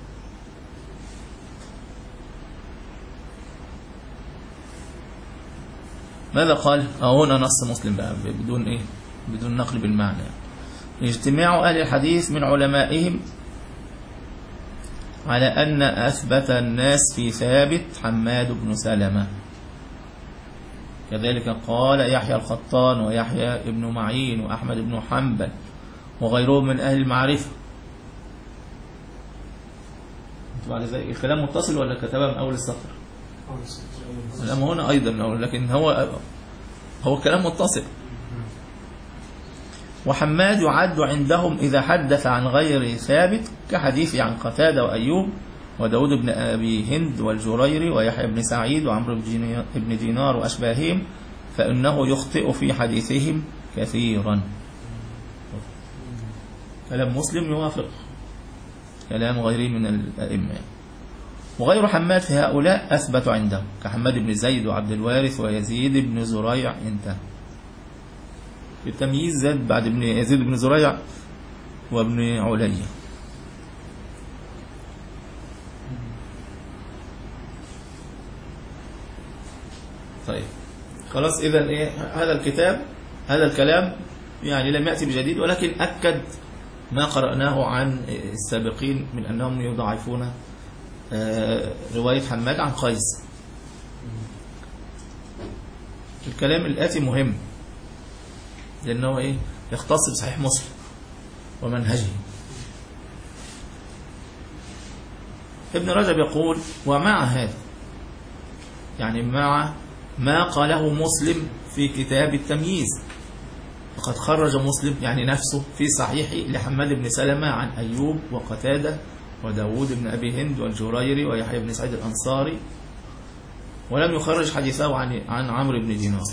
ماذا قال؟ أو هنا نص مسلم بقى بدون إيه؟ بدون نقل بالمعنى. اجتماع أهل الحديث من علمائهم على أن أثبت الناس في ثابت حماد بن سلمة. كذلك قال يحيى القطان ويحيى ابن معين وأحمد بن حنبل وغيرهم من أهل المعرفة. الكلام متصل ولا كتبها من أول السطر؟ الكلام هنا أيضا، لكن هو هو الكلام متصل. وحماد يعد عندهم إذا حدث عن غير ثابت كحديث عن قتادة وأيوب وداود بن أبي هند والجريري ويحيى بن سعيد وعمرو بن دينار وأشباههم، فإنه يخطئ في حديثهم كثيرا. كلام مسلم يوافق كلام غيره من الأئمة. وغير حماد في هؤلاء أثبت عندهم كحماد بن زيد وعبد الوارث ويزيد بن زريع. انتهى. في التمييز زاد بعد ابن يزيد بن زريع وابن عليا. طيب خلاص. إذا إيه هذا الكتاب هذا الكلام يعني لم يأتي بجديد، ولكن أكد ما قرأناه عن السابقين من أنهم يضعفون رواية حماد عن قيس. الكلام الآتي مهم لأنه إيه يختص بصحيح مسلم ومنهجه. ابن رجب يقول ومع هذا يعني مع ما قاله مسلم في كتاب التمييز، فقد خرج مسلم يعني نفسه في صحيحه لحماد بن سلمة عن أيوب وقتادة وداود بن أبي هند والجريري ويحيى بن سعيد الأنصاري، ولم يخرج حديثه عن عن عمرو بن دينار.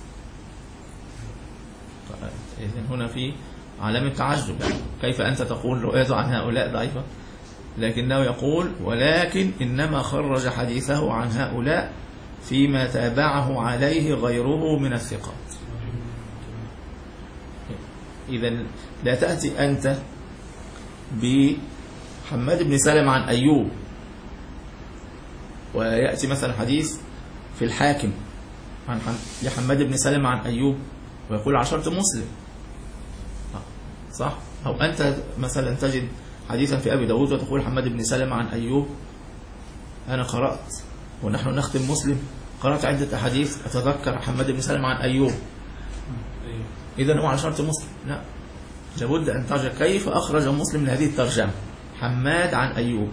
إذن هنا في علامة تعجب، كيف أنت تقول روايته عن هؤلاء ضعيفة؟ لكنه يقول ولكن إنما خرج حديثه عن هؤلاء فيما تابعه عليه غيره من الثقات. إذن لا تأتي أنت بحماد بن سلمة عن أيوب ويأتي مثلا حديث في الحاكم عن لحماد بن سلمة عن أيوب ويقول عشرة مسلم، صح؟ أو أنت مثلا تجد حديثا في أبي داود وتقول حماد بن سلمة عن أيوب. أنا قرأت ونحن نختم مسلم قرأت عدة أحاديث أتذكر حماد بن سلمة عن أيوب، إذن هو عشرة مسلم. لا، لابد أن ترجع كيف أخرج مسلم لهذه الترجمة حماد عن أيوب.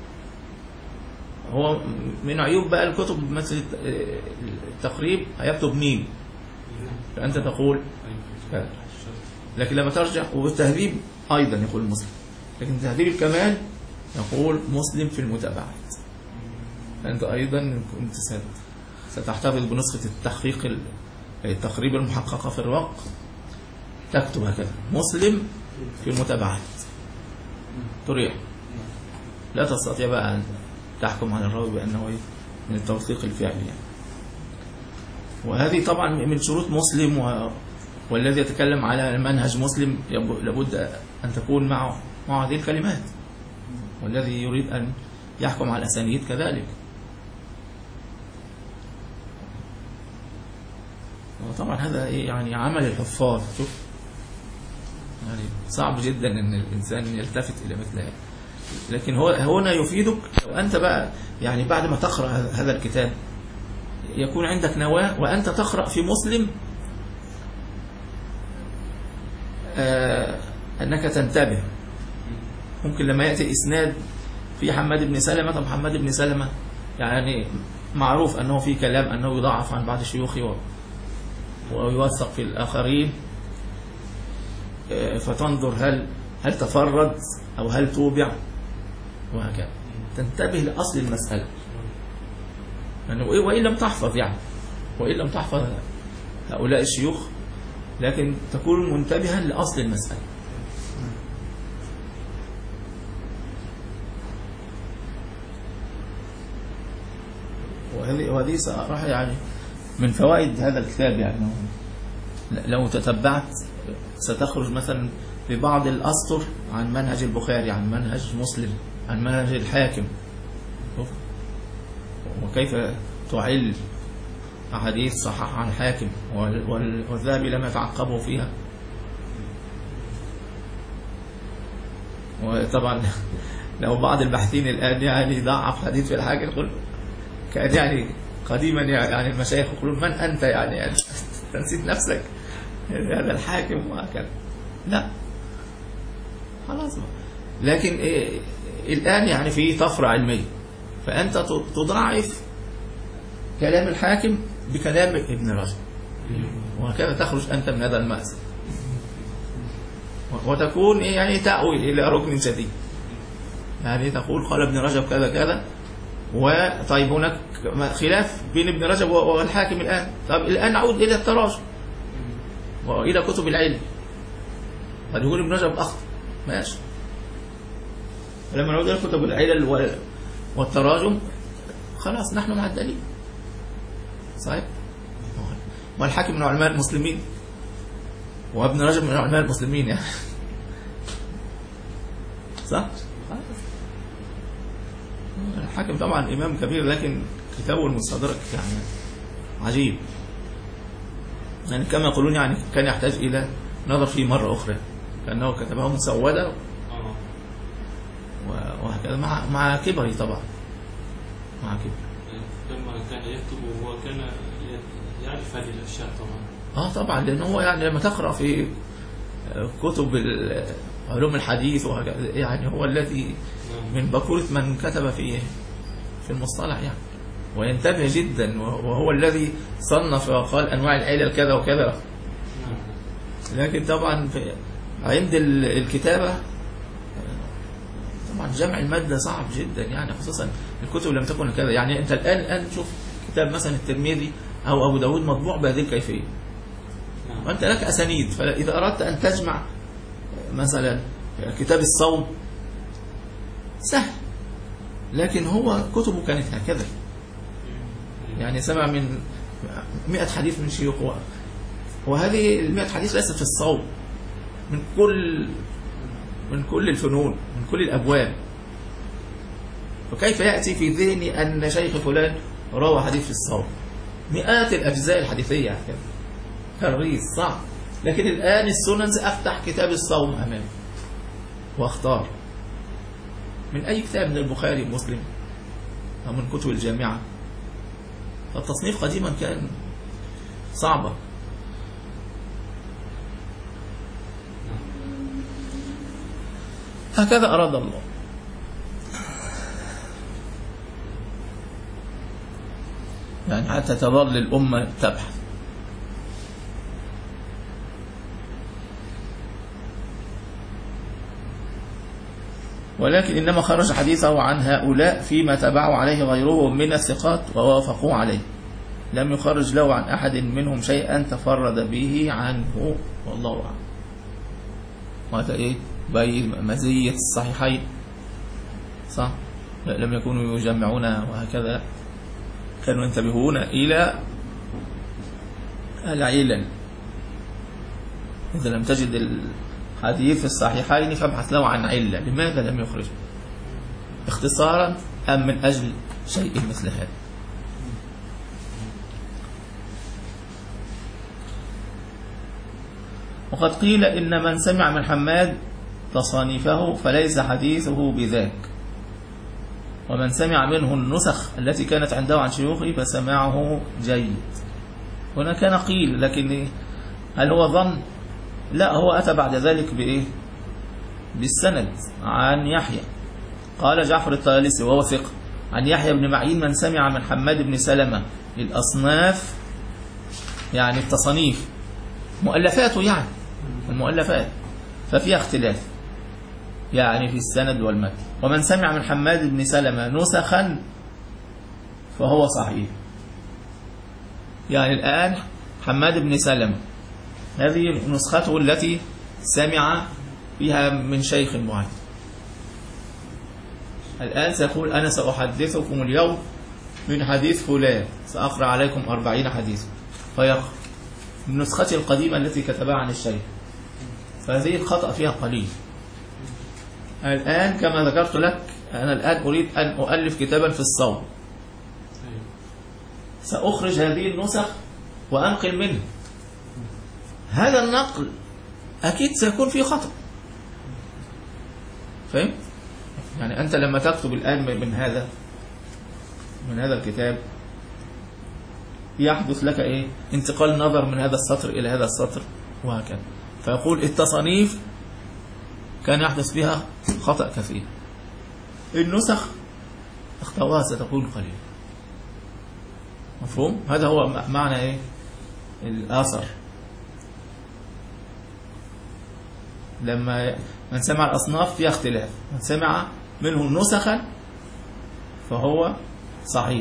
هو من عيوب بقى الكتب مثل التقريب هيكتب ميم فأنت تقول كذا، لكن لما ترجع والتهذيب أيضا يقول مسلم، لكن تهذيب الكمال يقول مسلم في المتابعات. أنت أيضا كنت ستحتفظ بنسخة التحقيق التقريب المحققة في الرق تكتب هكذا مسلم في المتابعات تريح، لا تستطيع بقى تحكم على الراوي بأنه من التوثيق الفعلي يعني. وهذه طبعا من شروط مسلم، و... والذي يتكلم على منهج مسلم لابد أن تكون معه مع هذه الكلمات، والذي يريد أن يحكم على الأسانيد كذلك. وطبعا هذا يعني عمل الحفاظ. شوف يعني صعب جدا أن الإنسان يلتفت إلى مثل هذا، لكن هو هنا يفيدك لو أنت بقى يعني بعد ما تقرأ هذا الكتاب يكون عندك نواة وأنت تقرأ في مسلم آه أنك تنتبه. ممكن لما يأتي إسناد في حماد بن سلمة، طب حماد بن سلمة يعني معروف أنه في كلام أنه يضعف عن بعض شيوخه ويوثق في الآخرين، آه فتنظر هل هل تفرد أو هل توبع وهكذا، تنتبه لأصل المسألة يعني. وإن لم تحفظ يعني وإن لم تحفظ هؤلاء الشيوخ، لكن تكون منتبها لأصل المسألة. وهذه وهذه صراحة يعني من فوائد هذا الكتاب يعني. لو تتبعت ستخرج مثلا ببعض الأسطر عن منهج البخاري، عن منهج مسلم، عن منهج الحاكم، وكيف تعل أحاديث صحح عن الحاكم والذهبي لم يتعقبه فيها. وطبعا لو بعض الباحثين الآن يعني ضعف حديث في الحاكم يقول كان يعني قديما يعني المشايخ يقولون من أنت يعني, يعني تنسيت نفسك هذا الحاكم وهكذا. لا خلاص. لكن إيه الآن يعني في طفرة علمية، فأنت تضاعف كلام الحاكم بكلام ابن رجب، وهكذا تخرج أنت من هذا المأزق، وتكون يعني تأوي إلى ركن شديد. يعني تقول قال ابن رجب كذا كذا، وطيب هناك خلاف بين ابن رجب والحاكم الآن. طب الآن نعود إلى التراجم وإلى كتب العلم، قد يقول ابن رجب أخطأ ماشي، لما نعود إلى كتب العلل والتراجم خلاص نحن مع الدليل. صحيح. والحاكم من علماء المسلمين وابن رجب من علماء المسلمين يعني صح؟ الحاكم طبعا إمام كبير، لكن كتابه المستدرك يعني عجيب يعني، كما يقولون يعني كان يحتاج إلى نظر فيه مرة أخرى، كأنه كتبه مسودة وهكذا مع مع كبره طبعا، مع كبره. لما كان يكتب وهو كان يعرف هذه الأشياء طبعا. اه طبعا، لأنه هو يعني لما تقرأ في كتب علوم الحديث وهكذا يعني هو الذي من بكورة من كتب في في المصطلح يعني، وينتبه جدا، وهو الذي صنف وقال أنواع العلل كذا وكذا. لكن طبعا عند الكتابة طبعا جمع المادة صعب جدا يعني، خصوصا الكتب لم تكن كذا يعني. أنت الآن الآن شوف كتاب مثلا الترمذي أو أبو داود مطبوع بهذه الكيفية، وأنت لك أسانيد، فإذا أردت أن تجمع مثلا كتاب الصوم سهل، لكن هو كتبه كانت هكذا يعني، سمع من مئة حديث من شيوخه، وهذه المئة حديث ليست في الصوم، من كل من كل الفنون، من كل الأبواب. فكيف يأتي في ذهني أن شيخ فلان روى حديث في الصوم؟ مئات الأجزاء الحديثية هكذا، ترغيز صعب. لكن الآن السنن سأفتح كتاب الصوم أمامي واختار من أي كتاب، من البخاري ومسلم أو من كتب الجامعة. فالتصنيف قديما كان صعبة. هكذا أراد الله. يعني حتى تظل الأمة تبحث. ولكن إنما خرج حديثه عن هؤلاء فيما تبعوا عليه غيرهم من الثقات ووافقوا عليه، لم يخرج له عن أحد منهم شيئا تفرد به عنه، والله أعلم. وهذا إيه؟ بين مزية الصحيحين، صح؟ لم يكونوا يجمعون وهكذا، كانوا ينتبهون إلى العلل. إذا لم تجد الحديث في الصحيحين فابحث له عن علة، لماذا لم يخرجه اختصارا أم من أجل شيء مثل هذا. وقد قيل إن من سمع من حماد تصانيفه فليس حديثه بذاك، ومن سمع منه النسخ التي كانت عنده عن شيوخه فسماعه جيد. هنا كان قيل، لكن هل هو ظن؟ لا، هو أتى بعد ذلك بإيه؟ بالسند عن يحيى. قال جعفر الطيالسي وهو ثقة عن يحيى بن معين من سمع من حماد بن سلمة الأصناف، يعني التصانيف مؤلفاته، يعني المؤلفات ففيها اختلاف يعني في السند والمتن. ومن سمع من حماد بن سلمة نسخا فهو صحيح. يعني الآن حماد بن سلمة هذه نسخته التي سمع فيها من شيخ معين. الآن سيقول أنا سأحدثكم اليوم من حديث فلان، سأقرأ عليكم أربعين حديث، فيقرأ من نسختي القديمة التي كتبها عن الشيخ، فهذه الخطأ فيها قليل. الآن كما ذكرت لك أنا الآن أريد أن أؤلف كتابا في الصوم، سأخرج هذه النسخ وأنقل منه. هذا النقل أكيد سيكون فيه خطأ، فهم؟ يعني أنت لما تكتب الآن من هذا من هذا الكتاب يحدث لك إيه؟ انتقال نظر من هذا السطر إلى هذا السطر وهكذا، فيقول التصانيف كان يحدث فيها خطأ كثير، النسخ اختواها ستكون قليل. مفهوم؟ هذا هو معنى إيه؟ الآثر. لما من سمع الأصناف فيها اختلاف، من سمع منه نسخا فهو صحيح،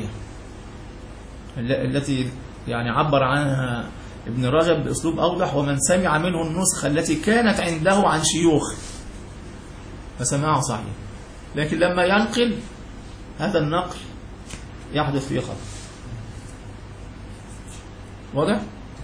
التي يعني عبر عنها ابن رجب بأسلوب أوضح. ومن سمع منه النسخة التي كانت عنده عن شيوخ فسماعه صحيح، لكن لما ينقل هذا النقل يحدث فيه خطأ. واضح؟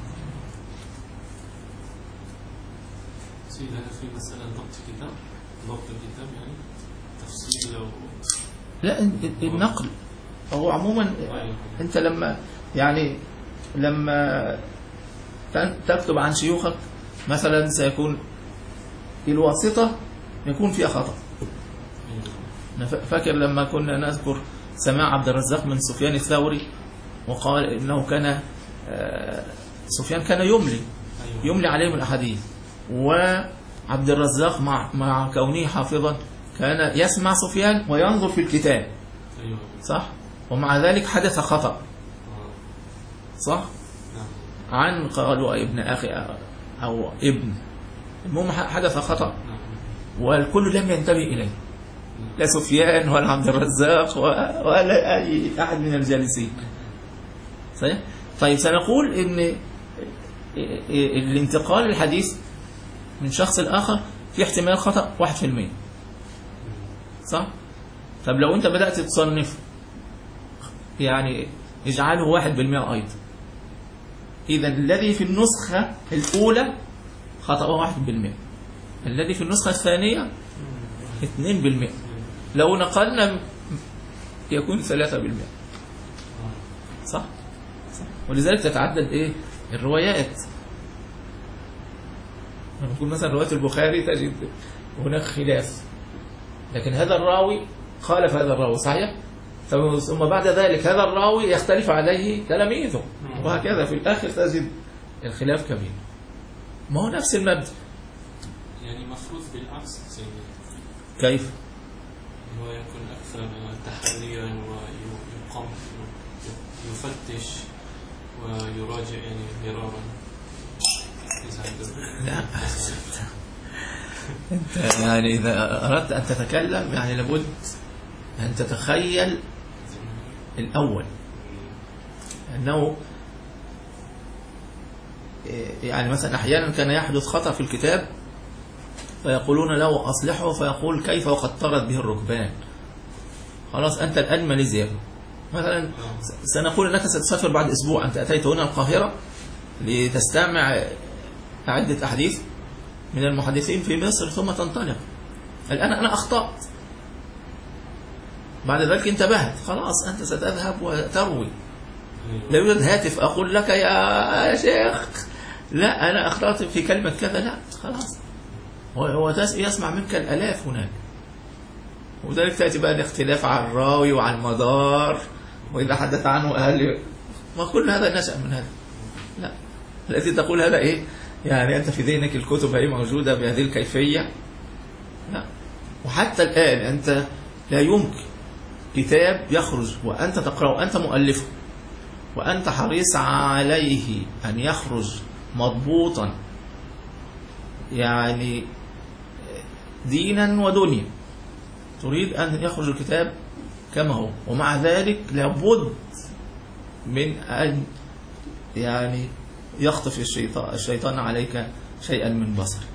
سيدي هل في مثلا ضبط كتاب ضبط الكتاب يعني تفصيل أو لا، النقل هو عموما انت لما يعني لما تكتب عن شيوخك مثلا سيكون الواسطة يكون فيها خطأ. أنا فاكر لما كنا نذكر سماع عبد الرزاق من سفيان الثوري وقال إنه كان سفيان كان يملي يملي عليه الأحاديث، وعبد الرزاق مع مع كونه حافظا كان يسمع سفيان وينظر في الكتاب، صح؟ ومع ذلك حدث خطأ، صح؟ عن قالوا ابن أخي أو ابن، المهم حدث خطأ والكل لم ينتبه إليه، لا سفيان ولا عبد الرزاق ولا أي أحد من الجالسين. صحيح؟ طيب سنقول إن الانتقال الحديث من شخص الآخر في احتمال خطأ واحد في المية، صح؟ طب لو أنت بدأت تصنف يعني اجعله واحد بالمئة أيضا، إذا الذي في النسخة الأولى خطأه واحد بالمئة، الذي في النسخة الثانية اثنين بالمئة، لو نقلنا يكون ثلاثة بالمئة، صح؟ صح؟ ولذلك تتعدد إيه؟ الروايات. لما تقول مثلا رواية البخاري تجد هناك خلاف، لكن هذا الراوي خالف هذا الراوي، صحيح؟ ثم بعد ذلك هذا الراوي يختلف عليه تلاميذه، وهكذا في الآخر تجد الخلاف كبير. ما هو نفس المبدأ. يعني مفروض بالعكس سيدي. كيف؟ هو يكون أكثر تحريرا ويقام يفتش ويراجع يعني مرارا. لا أنت يعني إذا أردت أن تتكلم يعني لابد أن تتخيل الأول أنه يعني مثلا أحيانا كان يحدث خطأ في الكتاب فيقولون له أصلحه، فيقول كيف وقد طرت به الركبان، خلاص أنت الآن ماليزيا مثلا، سنقول أنك ستسافر بعد أسبوع، أنت أتيت هنا القاهرة لتستمع عدة أحاديث من المحدثين في مصر ثم تنطلق. الآن أنا أخطأت، بعد ذلك انتبهت، خلاص أنت ستذهب وتروي. لا يوجد هاتف أقول لك يا شيخ لا أنا أخطأت في كلمة كذا، لا خلاص هو يسمع منك الآلاف هناك. وذلك تأتي بقى الاختلاف على الراوي وعلى المدار، وإذا حدث عنه أهل، ما كل هذا نشأ من هذا. لا، التي تقول هذا إيه يعني أنت في ذهنك الكتب هي موجودة بهذه الكيفية؟ لا. وحتى الآن أنت لا يمكن كتاب يخرج وأنت تقرأه وأنت مؤلفه وأنت حريص عليه أن يخرج مضبوطا يعني دينا ودنيا، تريد أن يخرج الكتاب كما هو، ومع ذلك لابد من أن يعني يخطف الشيطان, الشيطان عليك شيئا من بصرك.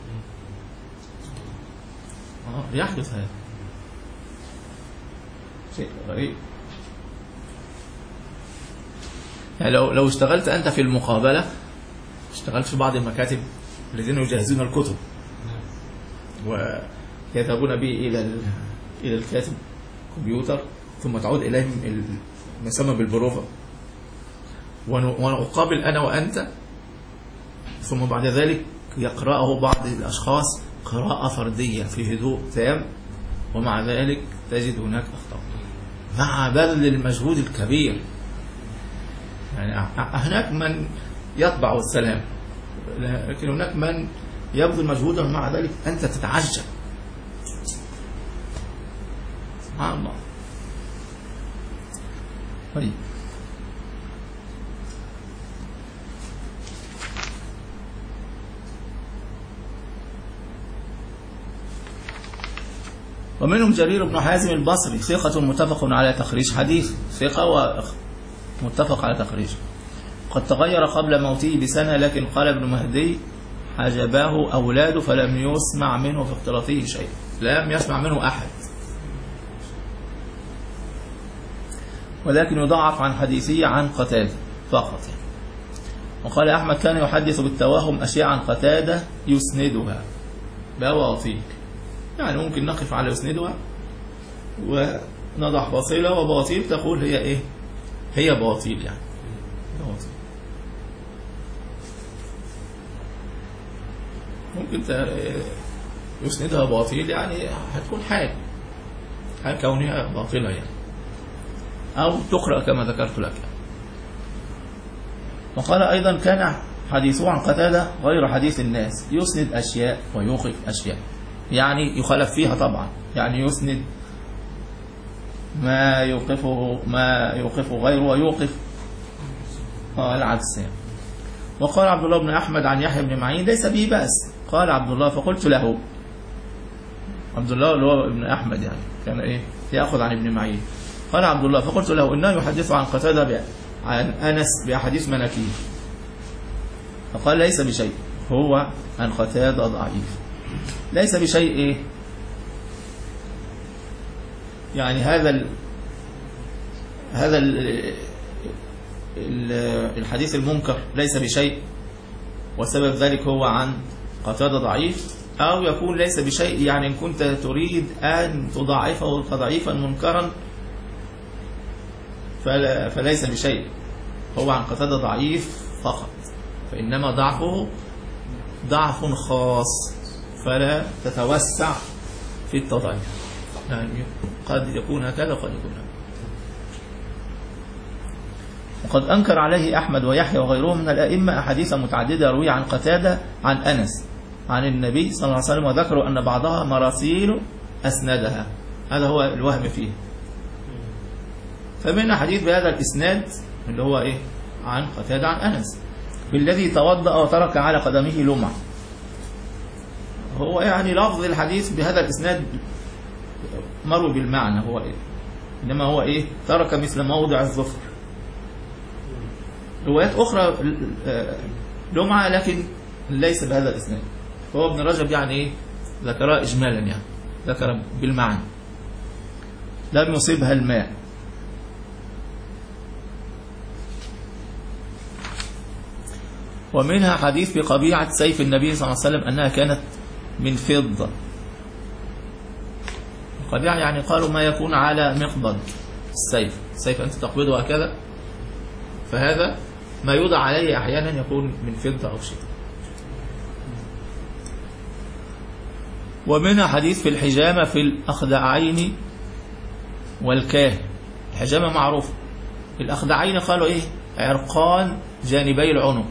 آه يحدث هذا شيء غريب. يعني لو لو اشتغلت أنت في المقابلة، اشتغلت في بعض المكاتب الذين يجهزون الكتب ويذهبون به إلى إلى الكاتب كمبيوتر ثم تعود إليهم ما يسمى بالبروفة، ونقابل أنا وأنت، ثم بعد ذلك يقرأه بعض الأشخاص قراءة فردية في هدوء تام، ومع ذلك تجد هناك أخطاء مع بذل المجهود الكبير. يعني هناك من يطبع السلام، لكن هناك من يبذل مجهودا ومع ذلك أنت تتعجب. سبحان الله. طيب ومنهم جرير بن حازم البصري، ثقة متفق على تخريج حديث، ثقة ومتفق على تخريج، قد تغير قبل موته بسنة، لكن قال ابن مهدي حجباه أولاده فلم يسمع منه في اختلاطه شيء، لم يسمع منه أحد، ولكن يضعف عن حديثه عن قتادة فقط. وقال أحمد كان يحدث بالتوهم أشياء عن قتادة يسندها بواطيل، يعني ممكن نقف على يسندها ونضع باطلة وباطيل تقول هي إيه، هي باطيل يعني باطيل. ممكن يسندها باطيل يعني هتكون حال حال كونها باطلة يعني، أو تقرأ كما ذكرت لك. وقال أيضا كان حديثه عن قتادة غير حديث الناس، يسند أشياء ويوقف أشياء، يعني يخالف فيها طبعا، يعني يسند ما يوقفه ما يوقفه غيره ويوقف آه العكس. وقال عبد الله بن أحمد عن يحيى بن معين ليس به بأس، قال عبد الله فقلت له، عبد الله اللي هو ابن أحمد يعني كان إيه يأخذ عن ابن معين، قال عبد الله فقلت له إنه يحدث عن قتادة عن أنس بأحاديث مناكير، فقال ليس بشيء، هو عن قتادة ضعيف. ليس بشيء إيه يعني هذا ال هذا ال الحديث المنكر ليس بشيء وسبب ذلك هو عن قتادة ضعيف، أو يكون ليس بشيء يعني إن كنت تريد أن تضاعفه تضعيفا منكرا فليس بشيء، هو عن قتادة ضعيف فقط، فإنما ضعفه ضعف خاص فلا تتوسع في التضعيف، يعني قد يكون هكذا وقد يكون هكذا. وقد أنكر عليه أحمد ويحيى وغيرهم من الأئمة أحاديث متعددة روي عن قتادة عن أنس عن النبي صلى الله عليه وسلم، وذكروا أن بعضها مراسيل أسندها، هذا هو الوهم فيه. فمن حديث بهذا الإسناد اللي هو إيه عن قتادة عن أنس بالذي توضأ وترك على قدمه لمع، هو يعني لفظ الحديث بهذا الإسناد مروي بالمعنى هو إيه، إنما هو إيه ترك مثل موضع الظفر. روايات أخرى لمعة لكن ليس بهذا الإسناد، فهو ابن رجب يعني إيه ذكرها إجمالا يعني ذكر بالمعنى. لم يصيبها الماء. ومنها حديث بقبيعة سيف النبي صلى الله عليه وسلم أنها كانت من فضة. القبيعة يعني قالوا ما يكون على مقبض السيف، السيف أنت تقبضه هكذا، فهذا ما يوضع عليه أحيانا يكون من فضة أو شيء. ومنها حديث في الحجامة في الأخدعين والكاهن. الحجامة معروفة، الأخدعين قالوا إيه؟ عرقان جانبي العنق.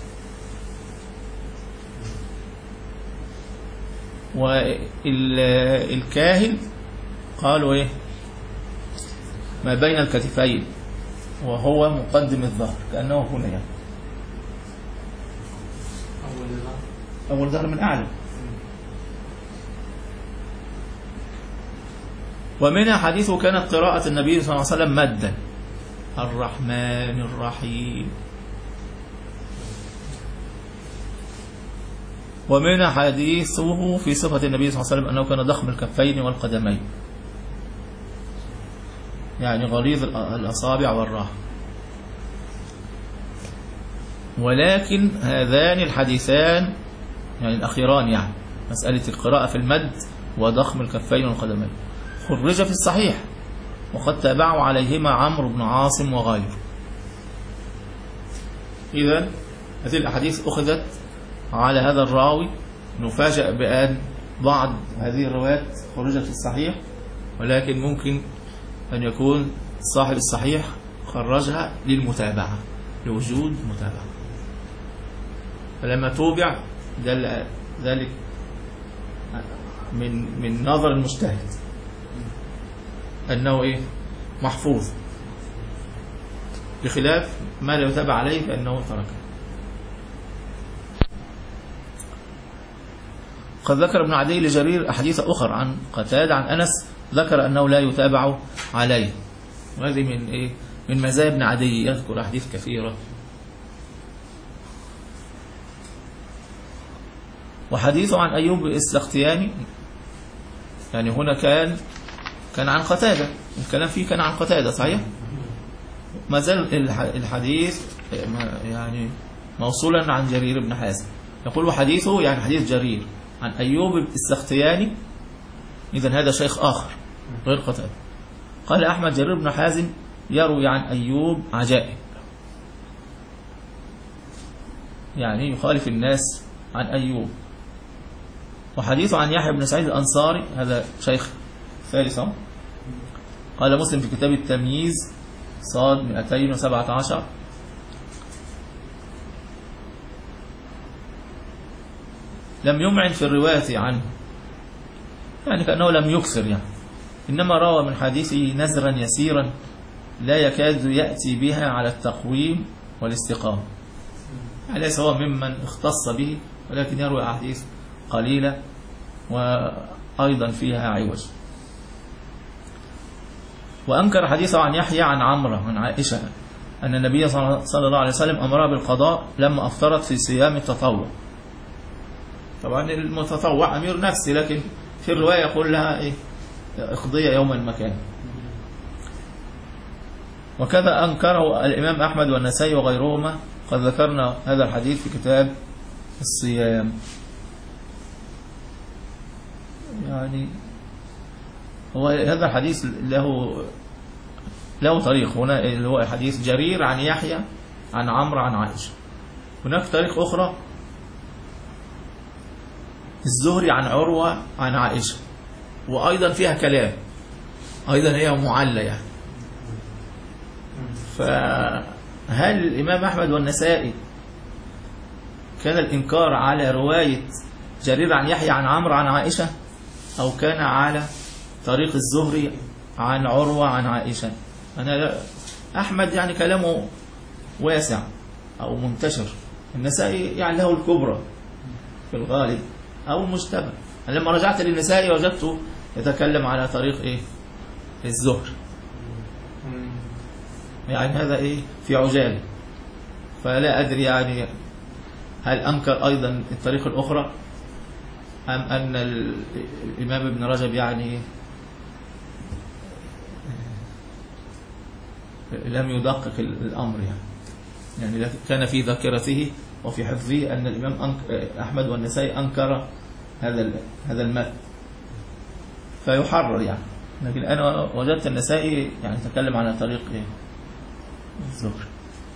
والكاهن قالوا إيه؟ ما بين الكتفين وهو مقدم الظهر كأنه هنا يعني. أول ظهر من أعلى. ومنها حديث كانت قراءة النبي صلى الله عليه وسلم مدا الرحمن الرحيم. ومنها حديثه في صفة النبي صلى الله عليه وسلم أنه كان ضخم الكفين والقدمين، يعني غليظ الأصابع والراحة. ولكن هذان الحديثان يعني الأخيران، يعني مسألة القراءة في المد وضخم الكفين والقدمين، خرج في الصحيح وقد تابعوا عليهما عمرو بن عاصم وغيره. إذن هذه الأحاديث أخذت على هذا الراوي. نفاجأ بأن بعض هذه الروايات خرجت في الصحيح، ولكن ممكن أن يكون صاحب الصحيح خرجها للمتابعة، لوجود متابعة، فلما توبع دل ذلك من من نظر المجتهد أنه إيه؟ محفوظ، بخلاف ما لا يتابع عليه فإنه تركه. قد ذكر ابن عدي لجرير أحاديث أخرى عن قتادة عن أنس ذكر أنه لا يتابع عليه، وهذه من إيه؟ من مزايا ابن عدي، يذكر أحاديث كثيرة. وحديثه عن أيوب السختياني يعني هنا كان كان عن قتادة، الكلام فيه كان عن قتادة صحيح، ما زال الحديث يعني موصولا عن جرير بن حازم. يقول حديثه يعني حديث جرير عن أيوب السختياني، إذن هذا شيخ آخر غير قتادة. قال أحمد جرير بن حازم يروي عن أيوب عجائب، يعني يخالف الناس عن أيوب. وحديثه عن يحيى بن سعيد الأنصاري هذا شيخ ثالثا. قال مسلم في كتاب التمييز صاد مئتين وسبعة عشر لم يمعن في الرواية عنه، يعني كأنه لم يكثر يعني، إنما روى من حديثه نزرا يسيرا لا يكاد يأتي بها على التقويم والاستقامة، يعني ليس هو ممن اختص به، ولكن يروي أحاديث قليلة وأيضا فيها عوج. وأنكر حديثه عن يحيى عن عمرو عن عائشة أن النبي صلى الله عليه وسلم أمرها بالقضاء لما أفطرت في صيام التطوع. طبعا المتطوع أمير نفسي، لكن في الرواية يقول لها إيه؟ اقضية يوم المكان. وكذا أنكره الإمام أحمد والنسائي وغيرهما، قد ذكرنا هذا الحديث في كتاب الصيام. يعني هو هذا الحديث له له طريق هنا، اللي هو حديث جرير عن يحيى عن عمرو عن عائشة. هناك طريق أخرى الزهري عن عروة عن عائشة، وأيضا فيها كلام، أيضا هي معلة يعني. فهل الإمام أحمد والنسائي كان الإنكار على رواية جرير عن يحيى عن عمرو عن عائشة، أو كان على طريق الزهري عن عروة عن عائشة؟ أنا لا أحمد يعني كلامه واسع أو منتشر، النسائي يعني له الكبرى في الغالب أو المجتمع. لما رجعت للنسائي وجدته يتكلم على طريق إيه؟ الزهري، يعني هذا إيه؟ في عجالة. فلا أدري يعني هل أنكر أيضا الطريق الأخرى، أم أن الإمام ابن رجب يعني لم يدقق الأمر يعني يعني كان في ذاكرته وفي حفظه أن الإمام أحمد والنسائي أنكر هذا هذا المتن فيحرر يعني. لكن أنا وجدت النسائي يعني تكلم على طريق الزهري.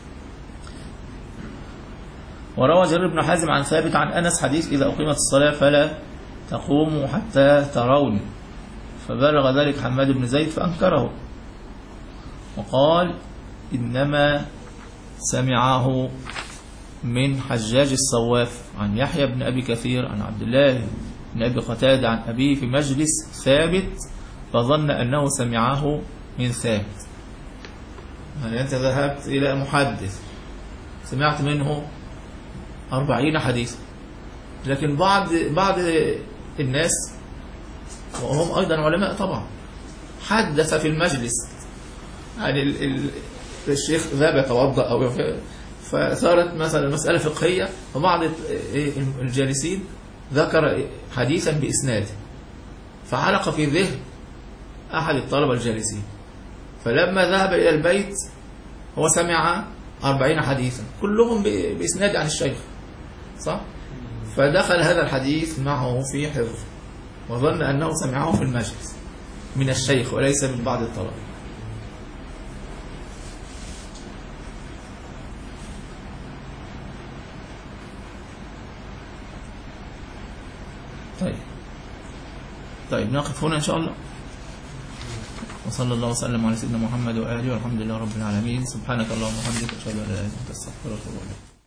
وروى جرير بن حازم عن ثابت عن أنس حديث إذا أقيمت الصلاة فلا تقوموا حتى تروني، فبلغ ذلك حماد بن زيد فأنكره وقال إنما سمعه من حجاج الصواف عن يحيى بن أبي كثير عن عبد الله بن أبي قتادة عن أبيه في مجلس ثابت فظن أنه سمعه من ثابت. يعني أنت ذهبت إلى محدث سمعت منه أربعين حديثا، لكن بعض بعض الناس وهم أيضا علماء طبعا حدث في المجلس يعني ال ال الشيخ ذهب يتوضأ أو فصارت مثلا مسألة فقهية فبعض الجالسين ذكر حديثا بإسناده فعلق في ذهن أحد الطلبة الجالسين، فلما ذهب إلى البيت هو سمع أربعين حديثا كلهم بإسناد عن الشيخ صح؟ فدخل هذا الحديث معه في حفظ وظن أنه سمعه في المجلس من الشيخ وليس من بعض الطلبة. طيب طيب نقف هنا إن شاء الله. وصلى الله وسلم على سيدنا محمد وآله والحمد لله رب العالمين. سبحانك اللهم وبحمدك أشهد أن لا إله إلا أنت أستغفرك وأتوب إليك.